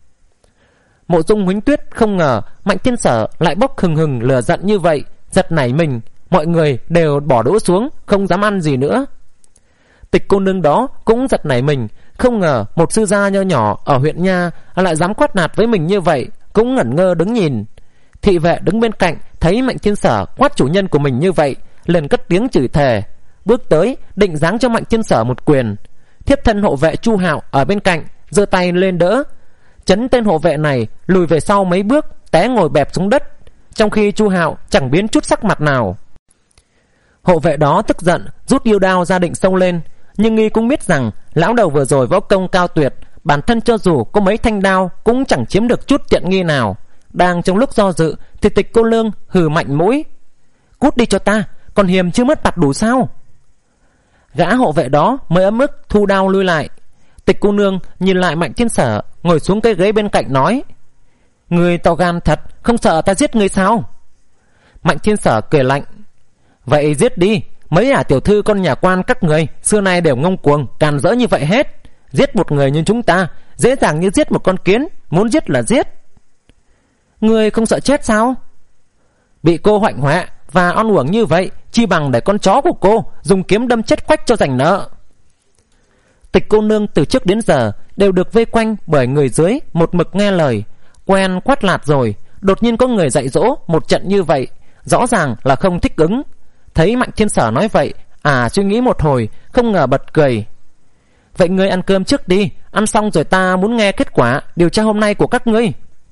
Mộ Dung Huỳnh Tuyết không ngờ Mạnh Thiên Sở lại bốc hừng hừng lửa giận như vậy, giật nảy mình. Mọi người đều bỏ đũa xuống, không dám ăn gì nữa. Tịch cô nương đó cũng giật nảy mình, không ngờ một sư gia nho nhỏ ở huyện nha lại dám quát nạt với mình như vậy, cũng ngẩn ngơ đứng nhìn. Thị vệ đứng bên cạnh thấy Mạnh Thiên Sở quát chủ nhân của mình như vậy, liền cất tiếng chửi thề, bước tới định giáng cho Mạnh Thiên Sở một quyền. Thiếp thân hộ vệ Chu Hạo ở bên cạnh giơ tay lên đỡ, chấn tên hộ vệ này lùi về sau mấy bước, té ngồi bẹp xuống đất, trong khi Chu Hạo chẳng biến chút sắc mặt nào. Hộ vệ đó tức giận rút yêu đao ra định xông lên, nhưng y cũng biết rằng lão đầu vừa rồi võ công cao tuyệt, bản thân cho dù có mấy thanh đao cũng chẳng chiếm được chút tiện nghi nào. Đang trong lúc do dự thì Tịch cô nương hừ mạnh mũi: cút đi cho ta, còn hiềm chưa mất mặt đủ sao? Gã hộ vệ đó mới ấm ức thu đao lui lại. Tịch cô nương nhìn lại Mạnh Thiên Sở ngồi xuống cái ghế bên cạnh nói: người to gan thật, không sợ ta giết người sao? Mạnh Thiên Sở cười lạnh: vậy giết đi, mấy ả tiểu thư con nhà quan các người xưa nay đều ngông cuồng càn rỡ như vậy hết. Giết một người như chúng ta dễ dàng như giết một con kiến, muốn giết là giết. Ngươi không sợ chết sao? Bị cô hoạnh hoẹ và oan uổng như vậy, chi bằng để con chó của cô dùng kiếm đâm chết quách cho rảnh nợ. Tịch cô nương từ trước đến giờ đều được vây quanh bởi người dưới một mực nghe lời, quen quát lạt rồi, đột nhiên có người dạy dỗ một trận như vậy, rõ ràng là không thích ứng. Thấy Mạnh Thiên Sở nói vậy, à suy nghĩ một hồi, không ngờ bật cười: vậy ngươi ăn cơm trước đi, ăn xong rồi ta muốn nghe kết quả điều tra hôm nay của các ngươi.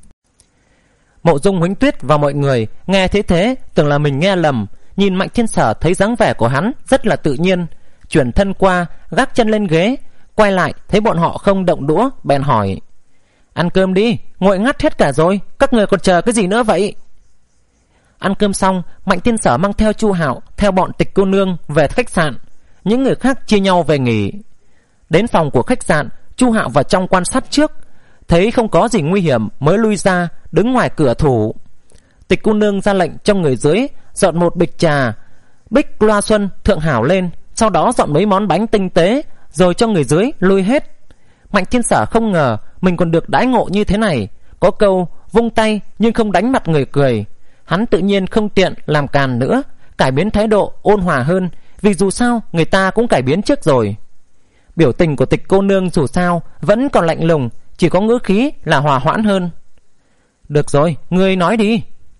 Mộ Dung Huỳnh Tuyết và mọi người nghe thế thế tưởng là mình nghe lầm, nhìn Mạnh Thiên Sở thấy dáng vẻ của hắn rất là tự nhiên, chuyển thân qua gác chân lên ghế, quay lại thấy bọn họ không động đũa, bèn hỏi: ăn cơm đi, nguội ngắt hết cả rồi, các người còn chờ cái gì nữa vậy? Ăn cơm xong, Mạnh Thiên Sở mang theo Chu Hạo theo bọn Tịch cô nương về khách sạn, những người khác chia nhau về nghỉ. Đến phòng của khách sạn, Chu Hạo vào trong quan sát trước, thấy không có gì nguy hiểm mới lui ra đứng ngoài cửa thủ. Tịch cô nương ra lệnh cho người dưới dọn một bịch trà bích loa xuân thượng hảo lên, sau đó dọn mấy món bánh tinh tế rồi cho người dưới lui hết. Mạnh Thiên Sở không ngờ mình còn được đãi ngộ như thế này, có câu vung tay nhưng không đánh mặt người cười. Hắn tự nhiên không tiện làm càn nữa, cải biến thái độ ôn hòa hơn, vì dù sao người ta cũng cải biến trước rồi. Biểu tình của Tịch cô nương dù sao vẫn còn lạnh lùng, chỉ có ngữ khí là hòa hoãn hơn. Được rồi, ngươi nói đi.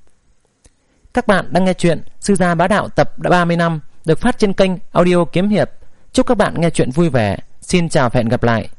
Các bạn đang nghe chuyện Sư Gia Bá Đạo tập ba mươi năm được phát trên kênh Audio Kiếm Hiệp. Chúc các bạn nghe chuyện vui vẻ. Xin chào và hẹn gặp lại.